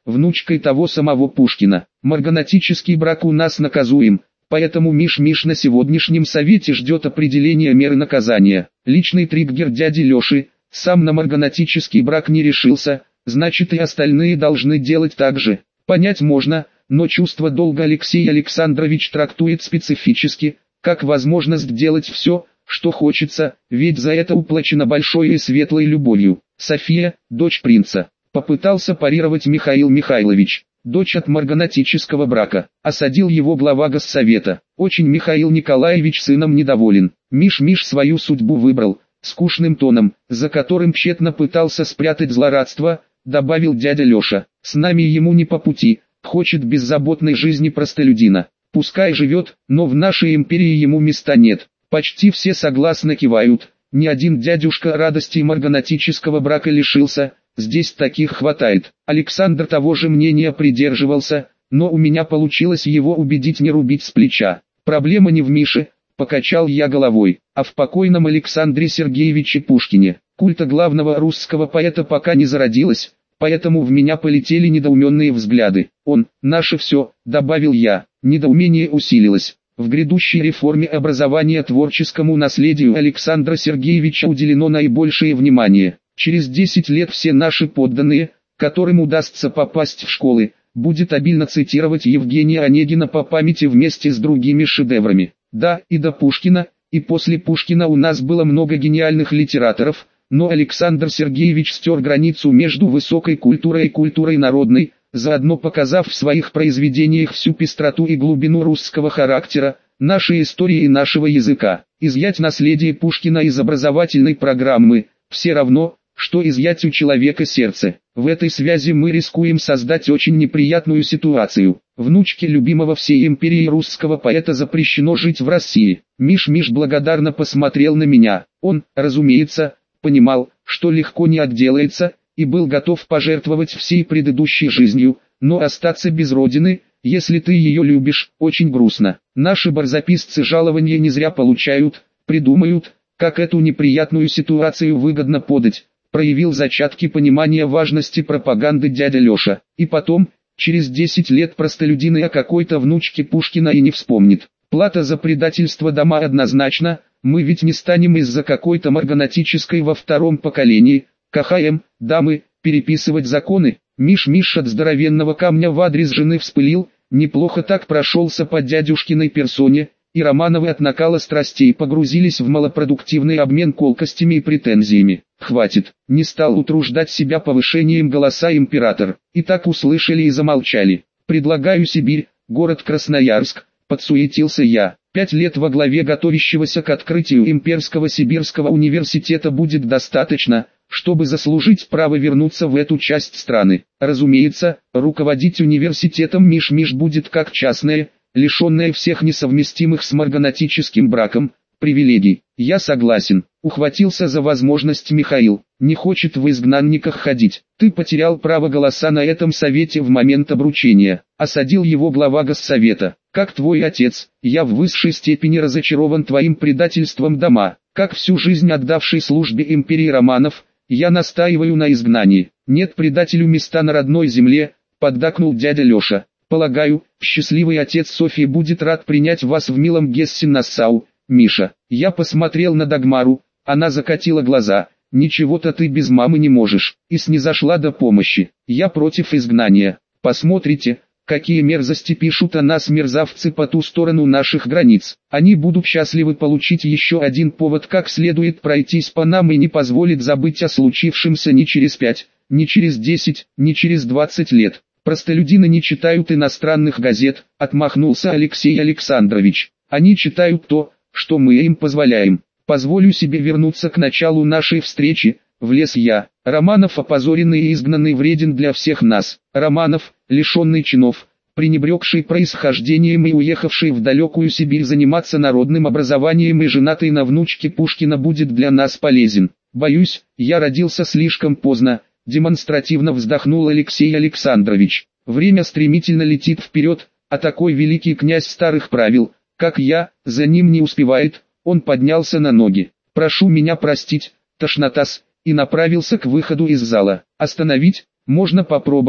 A: внучкой того самого Пушкина. Марганатический брак у нас наказуем, поэтому Миш на сегодняшнем совете ждет определения меры наказания. Личный триггер дяди Леши, сам на марганатический брак не решился, значит и остальные должны делать так же. Понять можно, но чувство долга Алексей Александрович трактует специфически, как возможность делать все, что хочется, ведь за это уплачено большой и светлой любовью. София, дочь принца. Попытался парировать Михаил Михайлович, дочь от марганатического брака. Осадил его глава госсовета. Очень Михаил Николаевич сыном недоволен. Миш свою судьбу выбрал, скучным тоном, за которым тщетно пытался спрятать злорадство, добавил дядя Леша. С нами ему не по пути, хочет беззаботной жизни простолюдина. Пускай живет, но в нашей империи ему места нет. Почти все согласно кивают, ни один дядюшка радости марганатического брака лишился, здесь таких хватает. Александр того же мнения придерживался, но у меня получилось его убедить не рубить с плеча. Проблема не в Мише, покачал я головой, а в покойном Александре Сергеевиче Пушкине. Культа главного русского поэта пока не зародилось, поэтому в меня полетели недоуменные взгляды. Он, наше все, добавил я, недоумение усилилось. В грядущей реформе образования творческому наследию Александра Сергеевича уделено наибольшее внимание. Через 10 лет все наши подданные, которым удастся попасть в школы, будет обильно цитировать Евгения Онегина по памяти вместе с другими шедеврами. Да, и до Пушкина, и после Пушкина у нас было много гениальных литераторов, но Александр Сергеевич стер границу между высокой культурой и культурой народной, заодно показав в своих произведениях всю пестроту и глубину русского характера, нашей истории и нашего языка. Изъять наследие Пушкина из образовательной программы – все равно, что изъять у человека сердце. В этой связи мы рискуем создать очень неприятную ситуацию. Внучке любимого всей империи русского поэта запрещено жить в России. Миш благодарно посмотрел на меня. Он, разумеется, понимал, что легко не отделается, и был готов пожертвовать всей предыдущей жизнью, но остаться без родины, если ты ее любишь, очень грустно. Наши барзаписцы жалования не зря получают, придумают, как эту неприятную ситуацию выгодно подать. Проявил зачатки понимания важности пропаганды дядя Леша. И потом, через 10 лет простолюдины о какой-то внучке Пушкина и не вспомнит. Плата за предательство дома однозначно, мы ведь не станем из-за какой-то марганатической во втором поколении, КХМ, дамы, переписывать законы. Миш от здоровенного камня в адрес жены вспылил, неплохо так прошелся по дядюшкиной персоне, и Романовы от накала страстей погрузились в малопродуктивный обмен колкостями и претензиями. Хватит, не стал утруждать себя повышением голоса император. И так услышали и замолчали. Предлагаю Сибирь, город Красноярск, подсуетился я. 5 лет во главе готовящегося к открытию Имперского Сибирского университета будет достаточно, чтобы заслужить право вернуться в эту часть страны. Разумеется, руководить университетом Миш будет как частное, лишенное всех несовместимых с марганатическим браком, привилегий. Я согласен, ухватился за возможность Михаил. Не хочет в изгнанниках ходить. Ты потерял право голоса на этом совете в момент обручения. Осадил его глава госсовета. Как твой отец, я в высшей степени разочарован твоим предательством дома. Как всю жизнь отдавший службе империи Романов, я настаиваю на изгнании. Нет предателю места на родной земле, поддакнул дядя Леша. Полагаю, счастливый отец Софии будет рад принять вас в милом Гессен-Нассау, Миша. Я посмотрел на Дагмару, она закатила глаза. Ничего-то ты без мамы не можешь, и снизошла до помощи. Я против изгнания. Посмотрите, какие мерзости пишут о нас мерзавцы по ту сторону наших границ. Они будут счастливы получить еще один повод как следует пройтись по нам и не позволит забыть о случившемся ни через 5, ни через 10, ни через 20 лет. Простолюдины не читают иностранных газет, отмахнулся Алексей Александрович. Они читают то, что мы им позволяем. Позволю себе вернуться к началу нашей встречи, влез я. Романов опозоренный и изгнанный вреден для всех нас. Романов, лишенный чинов, пренебрегший происхождением и уехавший в далекую Сибирь заниматься народным образованием и женатый на внучке Пушкина будет для нас полезен. Боюсь, я родился слишком поздно, демонстративно вздохнул Алексей Александрович. Время стремительно летит вперед, а такой великий князь старых правил, как я, за ним не успевает. Он поднялся на ноги. Прошу меня простить, тошнотас, и направился к выходу из зала. Остановить, можно попробовать,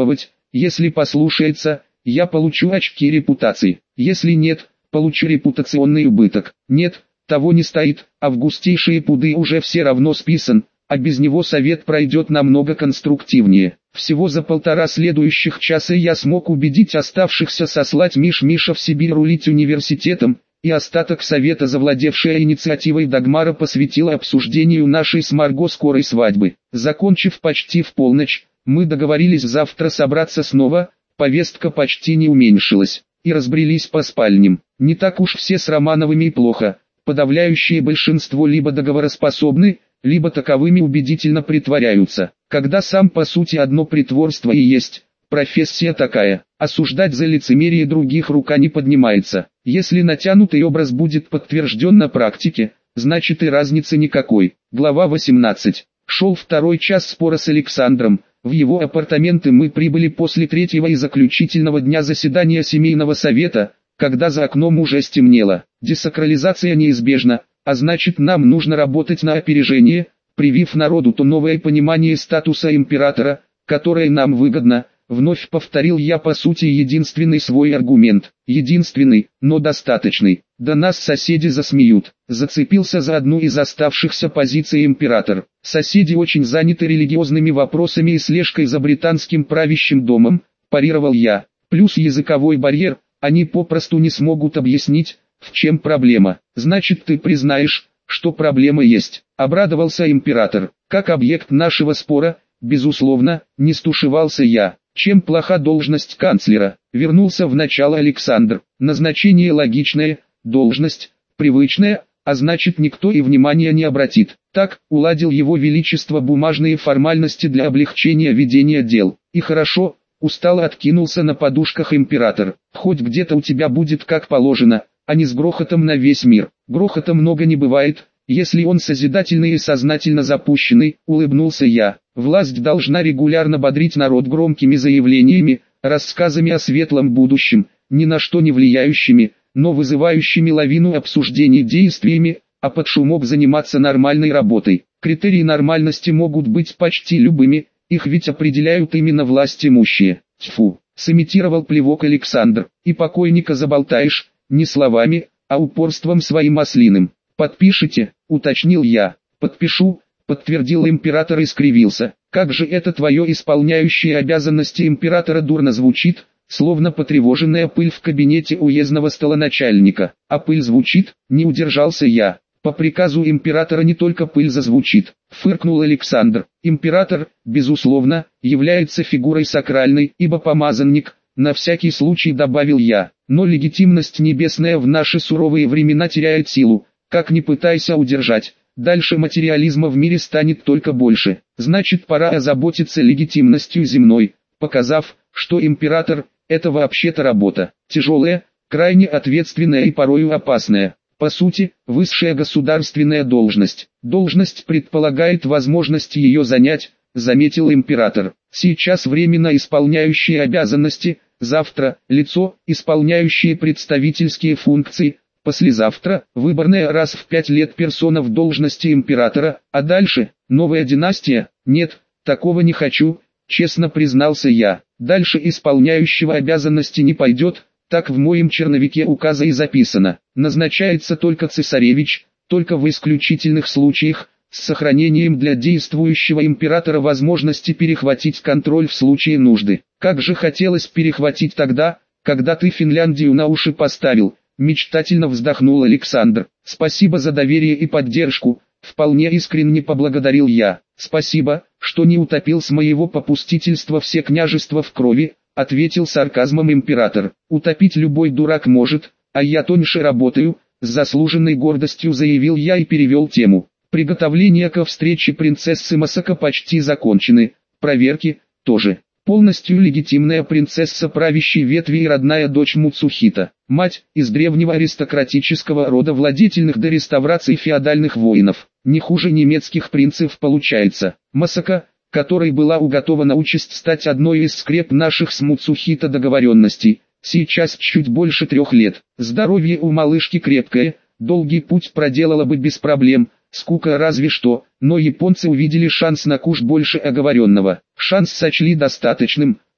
A: Если послушается, я получу очки репутации. Если нет, получу репутационный убыток. Нет, того не стоит, августейшие пуды уже все равно списан, а без него совет пройдет намного конструктивнее. Всего за 1,5 следующих часа я смог убедить оставшихся сослать Миша в Сибирь рулить университетом, и остаток совета, завладевшая инициативой Дагмара, посвятила обсуждению нашей с Марго скорой свадьбы. Закончив почти в полночь, мы договорились завтра собраться снова, повестка почти не уменьшилась, и разбрелись по спальням. Не так уж все с Романовыми и плохо, подавляющее большинство либо договороспособны, либо таковыми убедительно притворяются. Когда сам по сути одно притворство и есть, профессия такая, осуждать за лицемерие других рука не поднимается. Если натянутый образ будет подтвержден на практике, значит и разницы никакой. Глава 18. Шел 2-й час спора с Александром. В его апартаменты мы прибыли после 3-го и заключительного дня заседания семейного совета, когда за окном уже стемнело. Десакрализация неизбежна, а значит нам нужно работать на опережение, привив народу то новое понимание статуса императора, которое нам выгодно. Вновь повторил я по сути единственный свой аргумент. Единственный, но достаточный. Да нас соседи засмеют. Зацепился за одну из оставшихся позиций император. Соседи очень заняты религиозными вопросами и слежкой за британским правящим домом, парировал я. Плюс языковой барьер, они попросту не смогут объяснить, в чем проблема. Значит, ты признаешь, что проблема есть. Обрадовался император. Как объект нашего спора, безусловно, не стушевался я. Чем плоха должность канцлера? Вернулся в начало Александр. Назначение логичное, должность привычная, а значит никто и внимания не обратит. Так, уладил его величество бумажные формальности для облегчения ведения дел. И хорошо, устало откинулся на подушках император. Хоть где-то у тебя будет как положено, а не с грохотом на весь мир. Грохота много не бывает, если он созидательный и сознательно запущенный, улыбнулся я. Власть должна регулярно бодрить народ громкими заявлениями, рассказами о светлом будущем, ни на что не влияющими, но вызывающими лавину обсуждений действиями, а под шумок заниматься нормальной работой. Критерии нормальности могут быть почти любыми, их ведь определяют именно власть имущие. Тьфу, сымитировал плевок Александр, и покойника заболтаешь, не словами, а упорством своим ослиным. «Подпишите», — уточнил я. «Подпишу», — подтвердил император и скривился. «Как же это твое исполняющее обязанности императора дурно звучит, словно потревоженная пыль в кабинете уездного столоначальника». «А пыль звучит?» — не удержался я. «По приказу императора не только пыль зазвучит», — фыркнул Александр. «Император, безусловно, является фигурой сакральной, ибо помазанник», — на всякий случай добавил я. «Но легитимность небесная в наши суровые времена теряет силу. Как ни пытайся удержать, дальше материализма в мире станет только больше. Значит, пора озаботиться легитимностью земной, показав, что император – это вообще-то работа, тяжелая, крайне ответственная и порою опасная. По сути, высшая государственная должность. Должность предполагает возможность ее занять, заметил император. Сейчас временно исполняющие обязанности, завтра – лицо, исполняющее представительские функции, послезавтра – выборная раз в 5 лет персона в должности императора, а дальше – новая династия. Нет, такого не хочу, честно признался я. Дальше исполняющего обязанности не пойдет, так в моем черновике указа и записано. Назначается только цесаревич, только в исключительных случаях, с сохранением для действующего императора возможности перехватить контроль в случае нужды. Как же хотелось перехватить тогда, когда ты Финляндию на уши поставил. Мечтательно вздохнул Александр. «Спасибо за доверие и поддержку», — вполне искренне поблагодарил я. «Спасибо, что не утопил с моего попустительства все княжества в крови», — ответил сарказмом император. «Утопить любой дурак может, а я тоньше работаю», — с заслуженной гордостью заявил я и перевел тему. «Приготовления ко встрече принцессы Масака почти закончены, проверки тоже». Полностью легитимная принцесса правящей ветви и родная дочь Муцухита, мать из древнего аристократического рода владетельных до реставрации феодальных воинов, не хуже немецких принцев получается. Масака, которой была уготована участь стать одной из скреп наших с Муцухита договоренностей, сейчас чуть больше 3 лет. Здоровье у малышки крепкое, долгий путь проделала бы без проблем. Скука разве что, но японцы увидели шанс на куш больше оговоренного. Шанс сочли достаточным,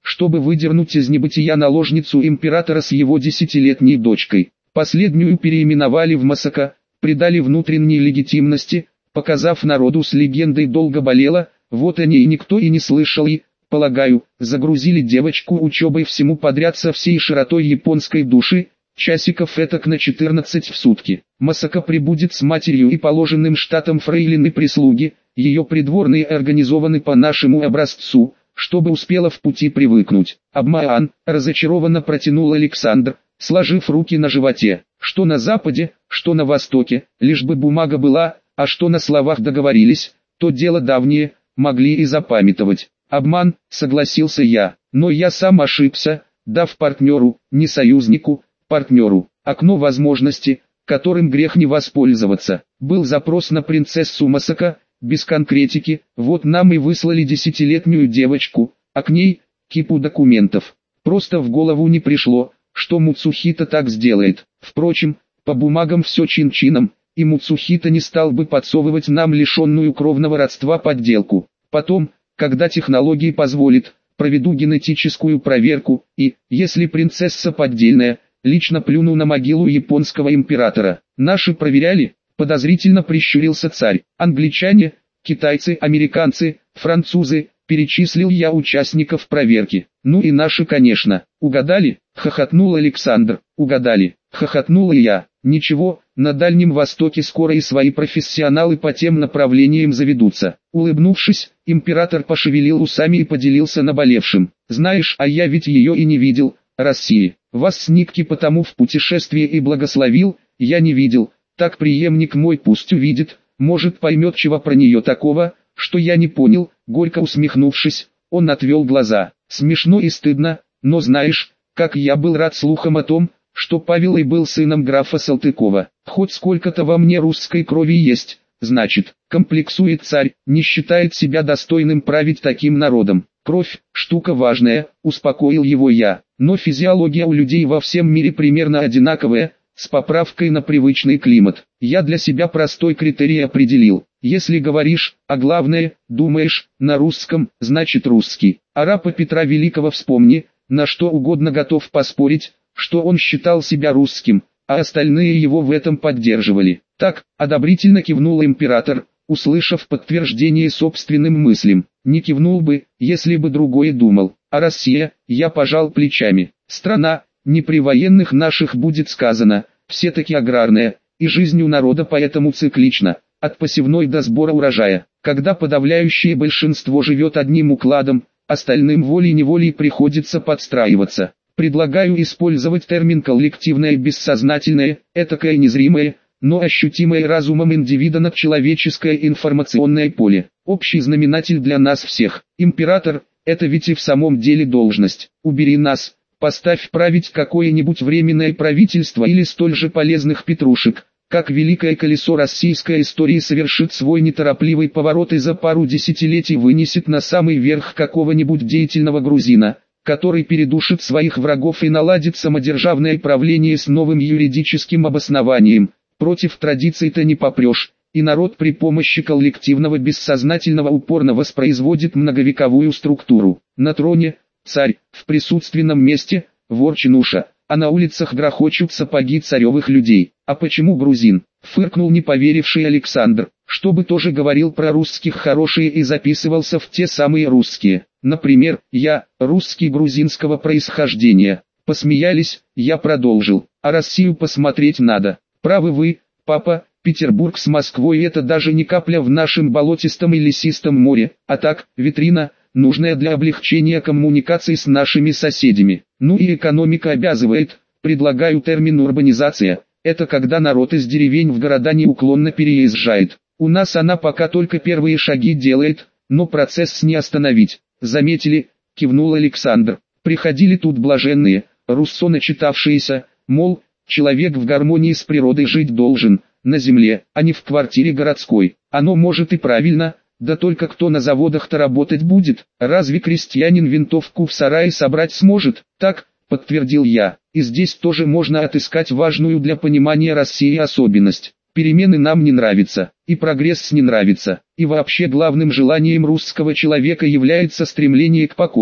A: чтобы выдернуть из небытия наложницу императора с его 10-летней дочкой. Последнюю переименовали в Масака, придали внутренней легитимности, показав народу с легендой долго болела, вот о ней никто и не слышал и, полагаю, загрузили девочку учебой всему подряд со всей широтой японской души, часиков этак на 14 в сутки. Масака прибудет с матерью и положенным штатом фрейлин и прислуги, ее придворные организованы по нашему образцу, чтобы успела в пути привыкнуть. Обман, разочарованно протянул Александр, сложив руки на животе. Что на западе, что на востоке, лишь бы бумага была, а что на словах договорились, то дело давнее, могли и запамятовать. Обман, согласился я, но я сам ошибся, дав партнеру, не союзнику, партнеру, окно возможности, которым грех не воспользоваться. Был запрос на принцессу Масака, без конкретики, вот нам и выслали 10-летнюю девочку, а к ней кипу документов. Просто в голову не пришло, что Муцухита так сделает. Впрочем, по бумагам все чин-чином, и Муцухита не стал бы подсовывать нам лишенную кровного родства подделку. Потом, когда технологии позволят, проведу генетическую проверку, и, если принцесса поддельная, лично плюну на могилу японского императора. Наши проверяли? Подозрительно прищурился царь. Англичане, китайцы, американцы, французы, перечислил я участников проверки. Ну и наши, конечно. Угадали? Хохотнул Александр. Угадали. Хохотнул и я. Ничего, на Дальнем Востоке скоро и свои профессионалы по тем направлениям заведутся. Улыбнувшись, император пошевелил усами и поделился наболевшим. Знаешь, а я ведь ее и не видел, России. Вас с Никки потому в путешествие и благословил, я не видел. Так преемник мой пусть увидит, может поймет чего про нее такого, что я не понял. Горько усмехнувшись, он отвел глаза. Смешно и стыдно, но знаешь, как я был рад слухам о том, что Павел и был сыном графа Салтыкова. Хоть сколько-то во мне русской крови есть, значит, комплексует царь, не считает себя достойным править таким народом. Кровь – штука важная, успокоил его я, но физиология у людей во всем мире примерно одинаковая, с поправкой на привычный климат. Я для себя простой критерий определил. Если говоришь, а главное, думаешь, на русском, значит русский. Арапа Петра Великого вспомни, на что угодно готов поспорить, что он считал себя русским, а остальные его в этом поддерживали. Так, одобрительно кивнул император, услышав подтверждение собственным мыслям. Не кивнул бы, если бы другое думал. А Россия, я пожал плечами. Страна, не при военных наших будет сказано, все-таки аграрная, и жизнь у народа поэтому циклична, от посевной до сбора урожая. Когда подавляющее большинство живет одним укладом, остальным волей-неволей приходится подстраиваться. Предлагаю использовать термин «коллективное бессознательное», этакое незримое, но ощутимое разумом индивида надчеловеческое информационное поле. Общий знаменатель для нас всех. Император – это ведь и в самом деле должность. Убери нас, поставь править какое-нибудь временное правительство или столь же полезных петрушек, как великое колесо российской истории совершит свой неторопливый поворот и за пару десятилетий вынесет на самый верх какого-нибудь деятельного грузина, который передушит своих врагов и наладит самодержавное правление с новым юридическим обоснованием. Против традиций-то не попрешь, и народ при помощи коллективного бессознательного упорно воспроизводит многовековую структуру. На троне – царь, в присутственном месте – вор-чинуша, а на улицах грохочут сапоги царевых людей. А почему грузин? Фыркнул не поверивший Александр, чтобы тоже говорил про русских хорошие и записывался в те самые русские. Например, я, русский грузинского происхождения. Посмеялись, я продолжил, а Россию посмотреть надо. Правы вы, папа, Петербург с Москвой это даже не капля в нашем болотистом и лесистом море, а так, витрина, нужная для облегчения коммуникаций с нашими соседями. Ну и экономика обязывает, предлагаю термин урбанизация, это когда народ из деревень в города неуклонно переезжает. У нас она пока только первые шаги делает, но процесс не остановить. Заметили, кивнул Александр, приходили тут блаженные, Руссо начитавшиеся, мол, человек в гармонии с природой жить должен, на земле, а не в квартире городской. Оно может и правильно, да только кто на заводах-то работать будет? Разве крестьянин винтовку в сарае собрать сможет? Так, подтвердил я, и здесь тоже можно отыскать важную для понимания России особенность. Перемены нам не нравятся, и прогресс не нравится, и вообще главным желанием русского человека является стремление к покою.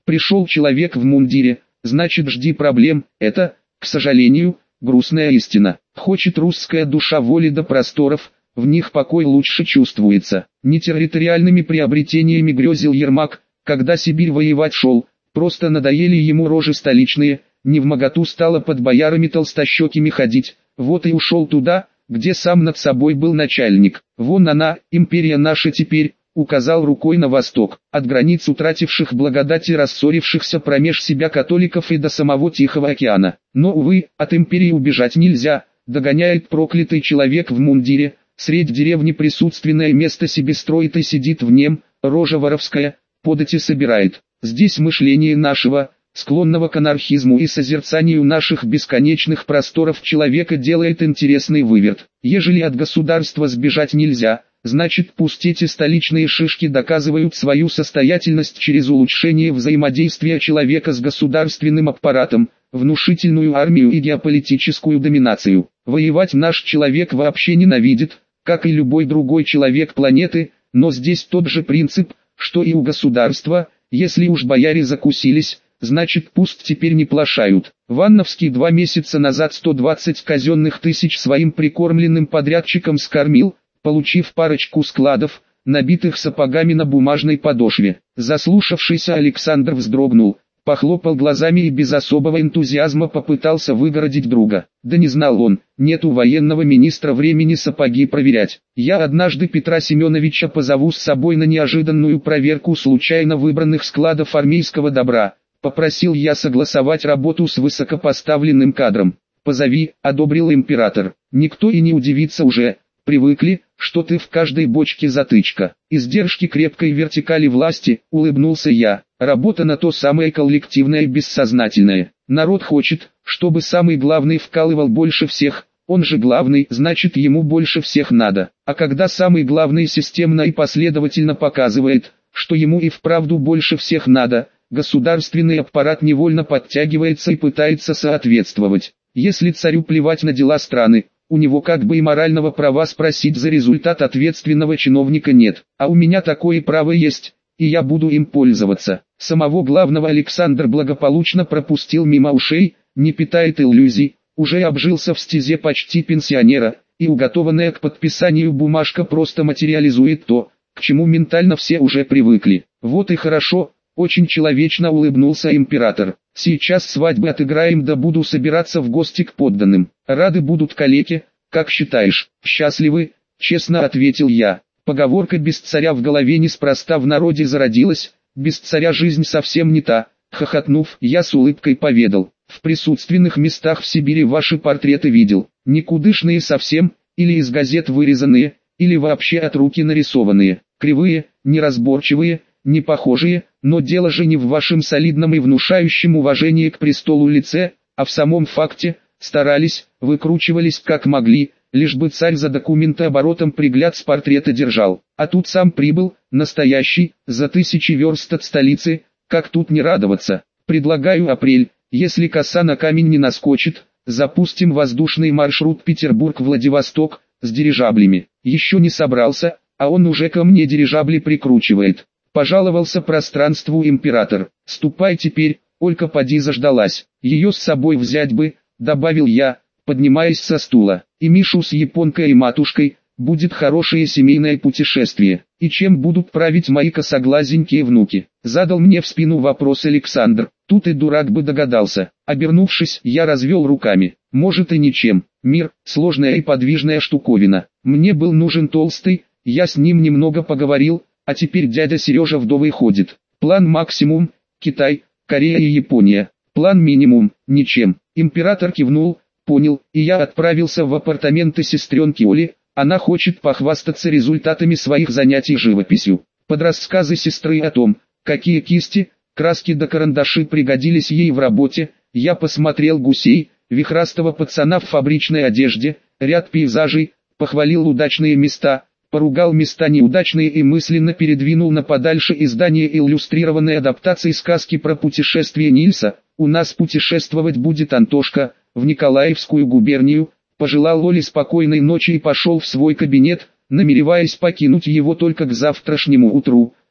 A: Пришел человек в мундире, значит жди проблем, это, к сожалению, грустная истина. Хочет русская душа воли до просторов, в них покой лучше чувствуется. Не территориальными приобретениями грезил Ермак, когда Сибирь воевать шел, просто надоели ему рожи столичные, невмоготу стало под боярами толстощекими ходить, вот и ушел туда, где сам над собой был начальник. Вон она, империя наша теперь, указал рукой на восток, от границ утративших благодати рассорившихся промеж себя католиков и до самого Тихого океана. Но, увы, от империи убежать нельзя, догоняет проклятый человек в мундире, средь деревни присутственное место себе строит и сидит в нем, рожа воровская, подати собирает. Здесь мышление нашего, склонного к анархизму и созерцанию наших бесконечных просторов человека делает интересный выверт. Ежели от государства сбежать нельзя, значит пусть эти столичные шишки доказывают свою состоятельность через улучшение взаимодействия человека с государственным аппаратом, внушительную армию и геополитическую доминацию. Воевать наш человек вообще ненавидит, как и любой другой человек планеты, но здесь тот же принцип, что и у государства, если уж бояре закусились, значит пусть теперь не плашают. Ванновский 2 месяца назад 120 казенных тысяч своим прикормленным подрядчикам скормил, получив парочку складов, набитых сапогами на бумажной подошве. Заслушавшийся Александр вздрогнул, похлопал глазами и без особого энтузиазма попытался выгородить друга. Да не знал он, нет у военного министра времени сапоги проверять. Я однажды Петра Семеновича позову с собой на неожиданную проверку случайно выбранных складов армейского добра. Попросил я согласовать работу с высокопоставленным кадром. «Позови», — одобрил император. «Никто и не удивится уже, привыкли, что ты в каждой бочке затычка». Издержки крепкой вертикали власти, улыбнулся я. Работа на то самое коллективное бессознательное. Народ хочет, чтобы самый главный вкалывал больше всех, он же главный, значит ему больше всех надо. А когда самый главный системно и последовательно показывает, что ему и вправду больше всех надо, государственный аппарат невольно подтягивается и пытается соответствовать. Если царю плевать на дела страны, у него как бы и морального права спросить за результат ответственного чиновника нет. А у меня такое право есть, и я буду им пользоваться. Самого главного Александр благополучно пропустил мимо ушей, не питает иллюзий, уже обжился в стезе почти пенсионера, и уготованная к подписанию бумажка просто материализует то, к чему ментально все уже привыкли. Вот и хорошо. Очень человечно улыбнулся император. Сейчас свадьбы отыграем, да буду собираться в гости к подданным. Рады будут калеки, как считаешь? Счастливы? Честно ответил я. Поговорка «без царя в голове» неспроста в народе зародилась, без царя жизнь совсем не та. Хохотнув, я с улыбкой поведал. В присутственных местах в Сибири ваши портреты видел. Никудышные совсем, или из газет вырезанные, или вообще от руки нарисованные. Кривые, неразборчивые, не похожие, но дело же не в вашем солидном и внушающем уважение к престолу лице, а в самом факте, старались, выкручивались как могли, лишь бы царь за документооборотом пригляд с портрета держал. А тут сам прибыл, настоящий, за 1000 верст от столицы, как тут не радоваться. Предлагаю апрель, если коса на камень не наскочит, запустим воздушный маршрут Петербург-Владивосток, с дирижаблями. Еще не собрался, а он уже ко мне дирижабли прикручивает. Пожаловался пространству император. «Ступай теперь, Олька поди заждалась. Ее с собой взять бы», — добавил я, поднимаясь со стула. «И Мишу с японкой и матушкой, будет хорошее семейное путешествие. И чем будут править мои косоглазенькие внуки?» Задал мне в спину вопрос Александр. Тут и дурак бы догадался. Обернувшись, я развел руками. «Может и ничем. Мир — сложная и подвижная штуковина. Мне был нужен толстый, я с ним немного поговорил, а теперь дядя Сережа вдовый ходит. План максимум – Китай, Корея и Япония. План минимум – ничем». Император кивнул, понял, и я отправился в апартаменты сестренки Оли. Она хочет похвастаться результатами своих занятий живописью. Под рассказы сестры о том, какие кисти, краски да карандаши пригодились ей в работе, я посмотрел гусей, вихрастого пацана в фабричной одежде, ряд пейзажей, похвалил удачные места, поругал места неудачные и мысленно передвинул на подальше издание иллюстрированной адаптации сказки про путешествие Нильса. «У нас путешествовать будет Антошка, в Николаевскую губернию», пожелал Оле спокойной ночи и пошел в свой кабинет, намереваясь покинуть его только к завтрашнему утру.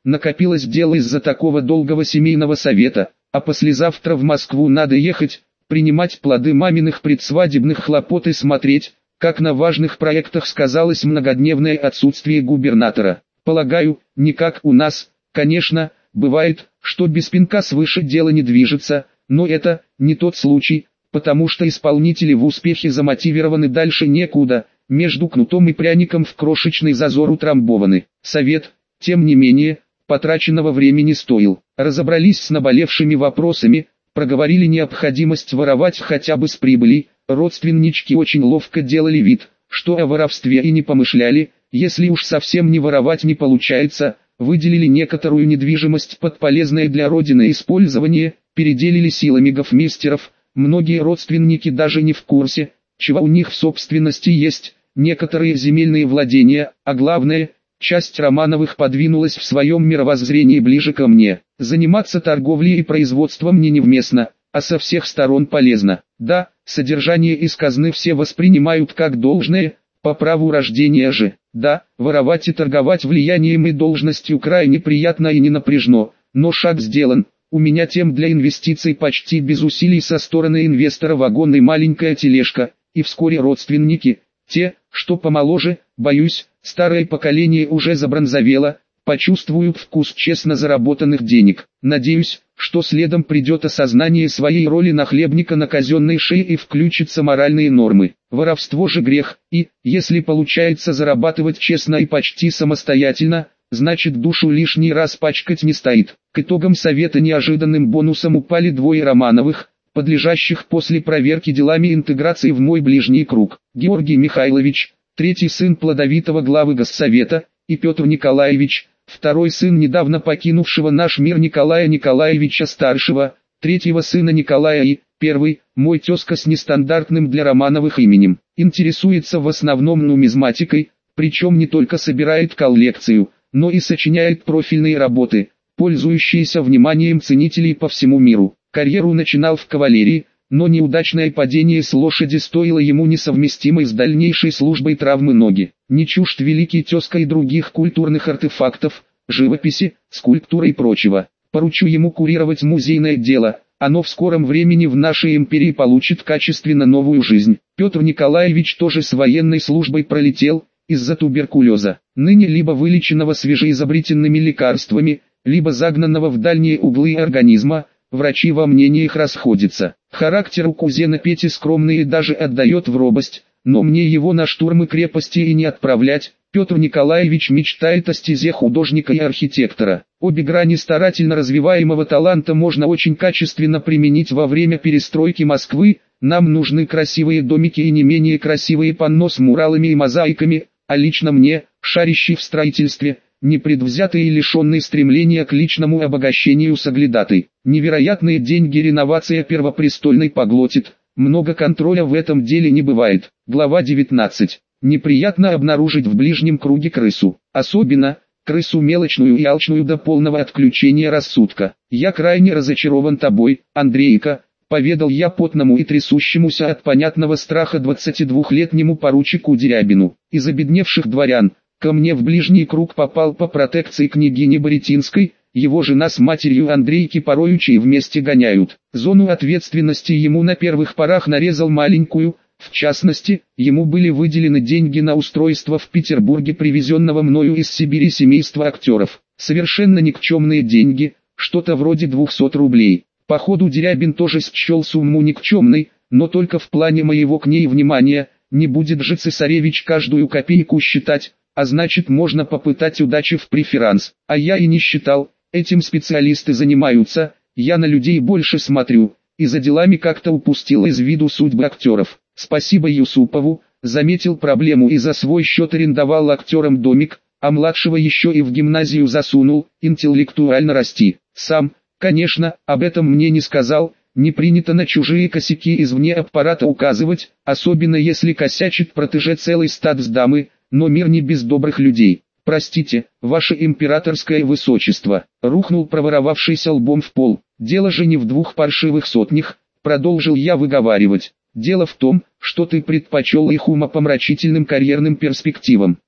A: накопилось дело из-за такого долгого семейного совета, а послезавтра в Москву надо ехать, принимать плоды маминых предсвадебных хлопот и смотреть, как на важных проектах сказалось многодневное отсутствие губернатора. Полагаю, не как у нас, конечно, бывает, что без пинка свыше дело не движется, но это не тот случай, потому что исполнители в успехе замотивированы дальше некуда, между кнутом и пряником в крошечный зазор утрамбованы. Совет, тем не менее, потраченного времени стоил. Разобрались с наболевшими вопросами, проговорили необходимость воровать хотя бы с прибыли. Родственнички очень ловко делали вид, что о воровстве и не помышляли. Если уж совсем не воровать не получается, выделили некоторую недвижимость под полезное для Родины использование, переделили силами гофмейстеров. Многие родственники даже не в курсе, чего у них в собственности есть, некоторые земельные владения, а главное, часть Романовых подвинулась в своем мировоззрении ближе ко мне. Заниматься торговлей и производством мне невместно, а со всех сторон полезно. Да, содержание из казны все воспринимают как должное, по праву рождения же. Да, воровать и торговать влиянием и должностью крайне приятно и не напряжно, но шаг сделан. У меня тем для инвестиций почти без усилий со стороны инвестора вагон и маленькая тележка, и вскоре родственники, те, что помоложе, боюсь, старое поколение уже забронзовело, почувствуют вкус честно заработанных денег. Надеюсь, что следом придет осознание своей роли нахлебника на казенной шее и включатся моральные нормы. Воровство же грех, и, если получается зарабатывать честно и почти самостоятельно, значит душу лишний раз пачкать не стоит. К итогам совета неожиданным бонусом упали двое Романовых, подлежащих после проверки делами интеграции в мой ближний круг. Георгий Михайлович, третий сын плодовитого главы Госсовета, и Петр Николаевич, второй сын недавно покинувшего наш мир Николая Николаевича Старшего, третьего сына Николая и, первый, мой тезка с нестандартным для Романовых именем. Интересуется в основном нумизматикой, причем не только собирает коллекцию, но и сочиняет профильные работы, пользующиеся вниманием ценителей по всему миру. Карьеру начинал в кавалерии, но неудачное падение с лошади стоило ему несовместимой с дальнейшей службой травмы ноги. Не чужд великий тезка и других культурных артефактов, живописи, скульптуры и прочего. Поручу ему курировать музейное дело, оно в скором времени в нашей империи получит качественно новую жизнь. Петр Николаевич тоже с военной службой пролетел, из-за туберкулеза, ныне либо вылеченного свежеизобретенными лекарствами, либо загнанного в дальние углы организма. Врачи во мнениях расходятся. Характер у кузена Пети скромный и даже отдает в робость, но мне его на штурмы крепости и не отправлять. Петр Николаевич мечтает о стезе художника и архитектора. Обе грани старательно развиваемого таланта можно очень качественно применить во время перестройки Москвы. Нам нужны красивые домики и не менее красивые панно с муралами и мозаиками, а лично мне, шарящий в строительстве, непредвзятый и лишенный стремления к личному обогащению соглядатай. Невероятные деньги реновация первопрестольной поглотит, много контроля в этом деле не бывает. Глава 19. Неприятно обнаружить в ближнем круге крысу, особенно, крысу мелочную и алчную до полного отключения рассудка. Я крайне разочарован тобой, Андрейка, поведал я потному и трясущемуся от понятного страха 22-летнему поручику Дерябину. Из обедневших дворян, ко мне в ближний круг попал по протекции княгини Боретинской, его жена с матерью Андрейки порою вместе гоняют. Зону ответственности ему на первых порах нарезал маленькую, в частности, ему были выделены деньги на устройство в Петербурге привезенного мною из Сибири семейства актеров. Совершенно никчемные деньги, что-то вроде 200 рублей. Походу Дерябин тоже счел сумму никчемной, но только в плане моего к ней внимания, не будет же цесаревич каждую копейку считать. А значит можно попытать удачи в преферанс. А я и не считал, этим специалисты занимаются, я на людей больше смотрю, и за делами как-то упустил из виду судьбы актеров. Спасибо Юсупову, заметил проблему и за свой счет арендовал актерам домик, а младшего еще и в гимназию засунул, интеллектуально расти. Сам, конечно, об этом мне не сказал, не принято на чужие косяки извне аппарата указывать, особенно если косячит протеже целый статсдамы. Но мир не без добрых людей. Простите, ваше императорское высочество, рухнул проворовавшийся лбом в пол. Дело же не в 2 паршивых сотнях, продолжил я выговаривать. Дело в том, что ты предпочел их умопомрачительным карьерным перспективам.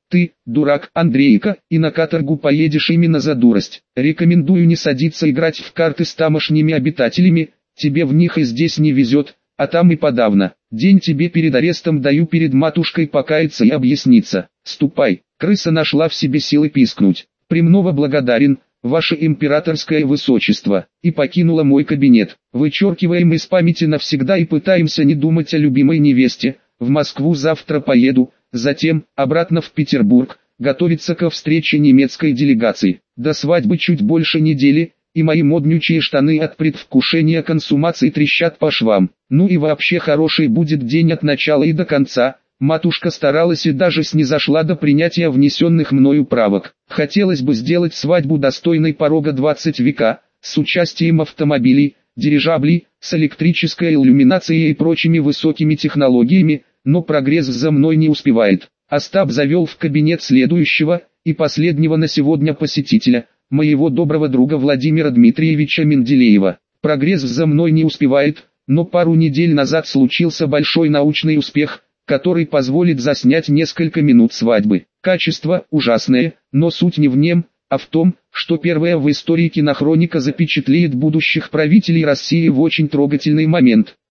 A: Ты, дурак, Андрейка, и на каторгу поедешь именно за дурость. Рекомендую не садиться играть в карты с тамошними обитателями, тебе в них и здесь не везет, а там и подавно. День тебе перед арестом даю перед матушкой покаяться и объясниться. Ступай. Крыса нашла в себе силы пискнуть. Премного благодарен, ваше императорское высочество, и покинула мой кабинет. Вычеркиваем из памяти навсегда и пытаемся не думать о любимой невесте. В Москву завтра поеду, затем обратно в Петербург, готовиться ко встрече немецкой делегации. До свадьбы чуть больше недели, и мои моднючие штаны от предвкушения консумации трещат по швам. Ну и вообще хороший будет день от начала и до конца. Матушка старалась и даже снизошла до принятия внесенных мною правок. Хотелось бы сделать свадьбу достойной порога 20 века, с участием автомобилей, дирижаблей, с электрической иллюминацией и прочими высокими технологиями, но прогресс за мной не успевает. Остап завел в кабинет следующего, и последнего на сегодня посетителя, моего доброго друга Владимира Дмитриевича Менделеева. Прогресс за мной не успевает, но пару недель назад случился большой научный успех, который позволит заснять несколько минут свадьбы. Качество ужасное, но суть не в нем, а в том, что первая в истории кинохроника запечатлеет будущих правителей России в очень трогательный момент.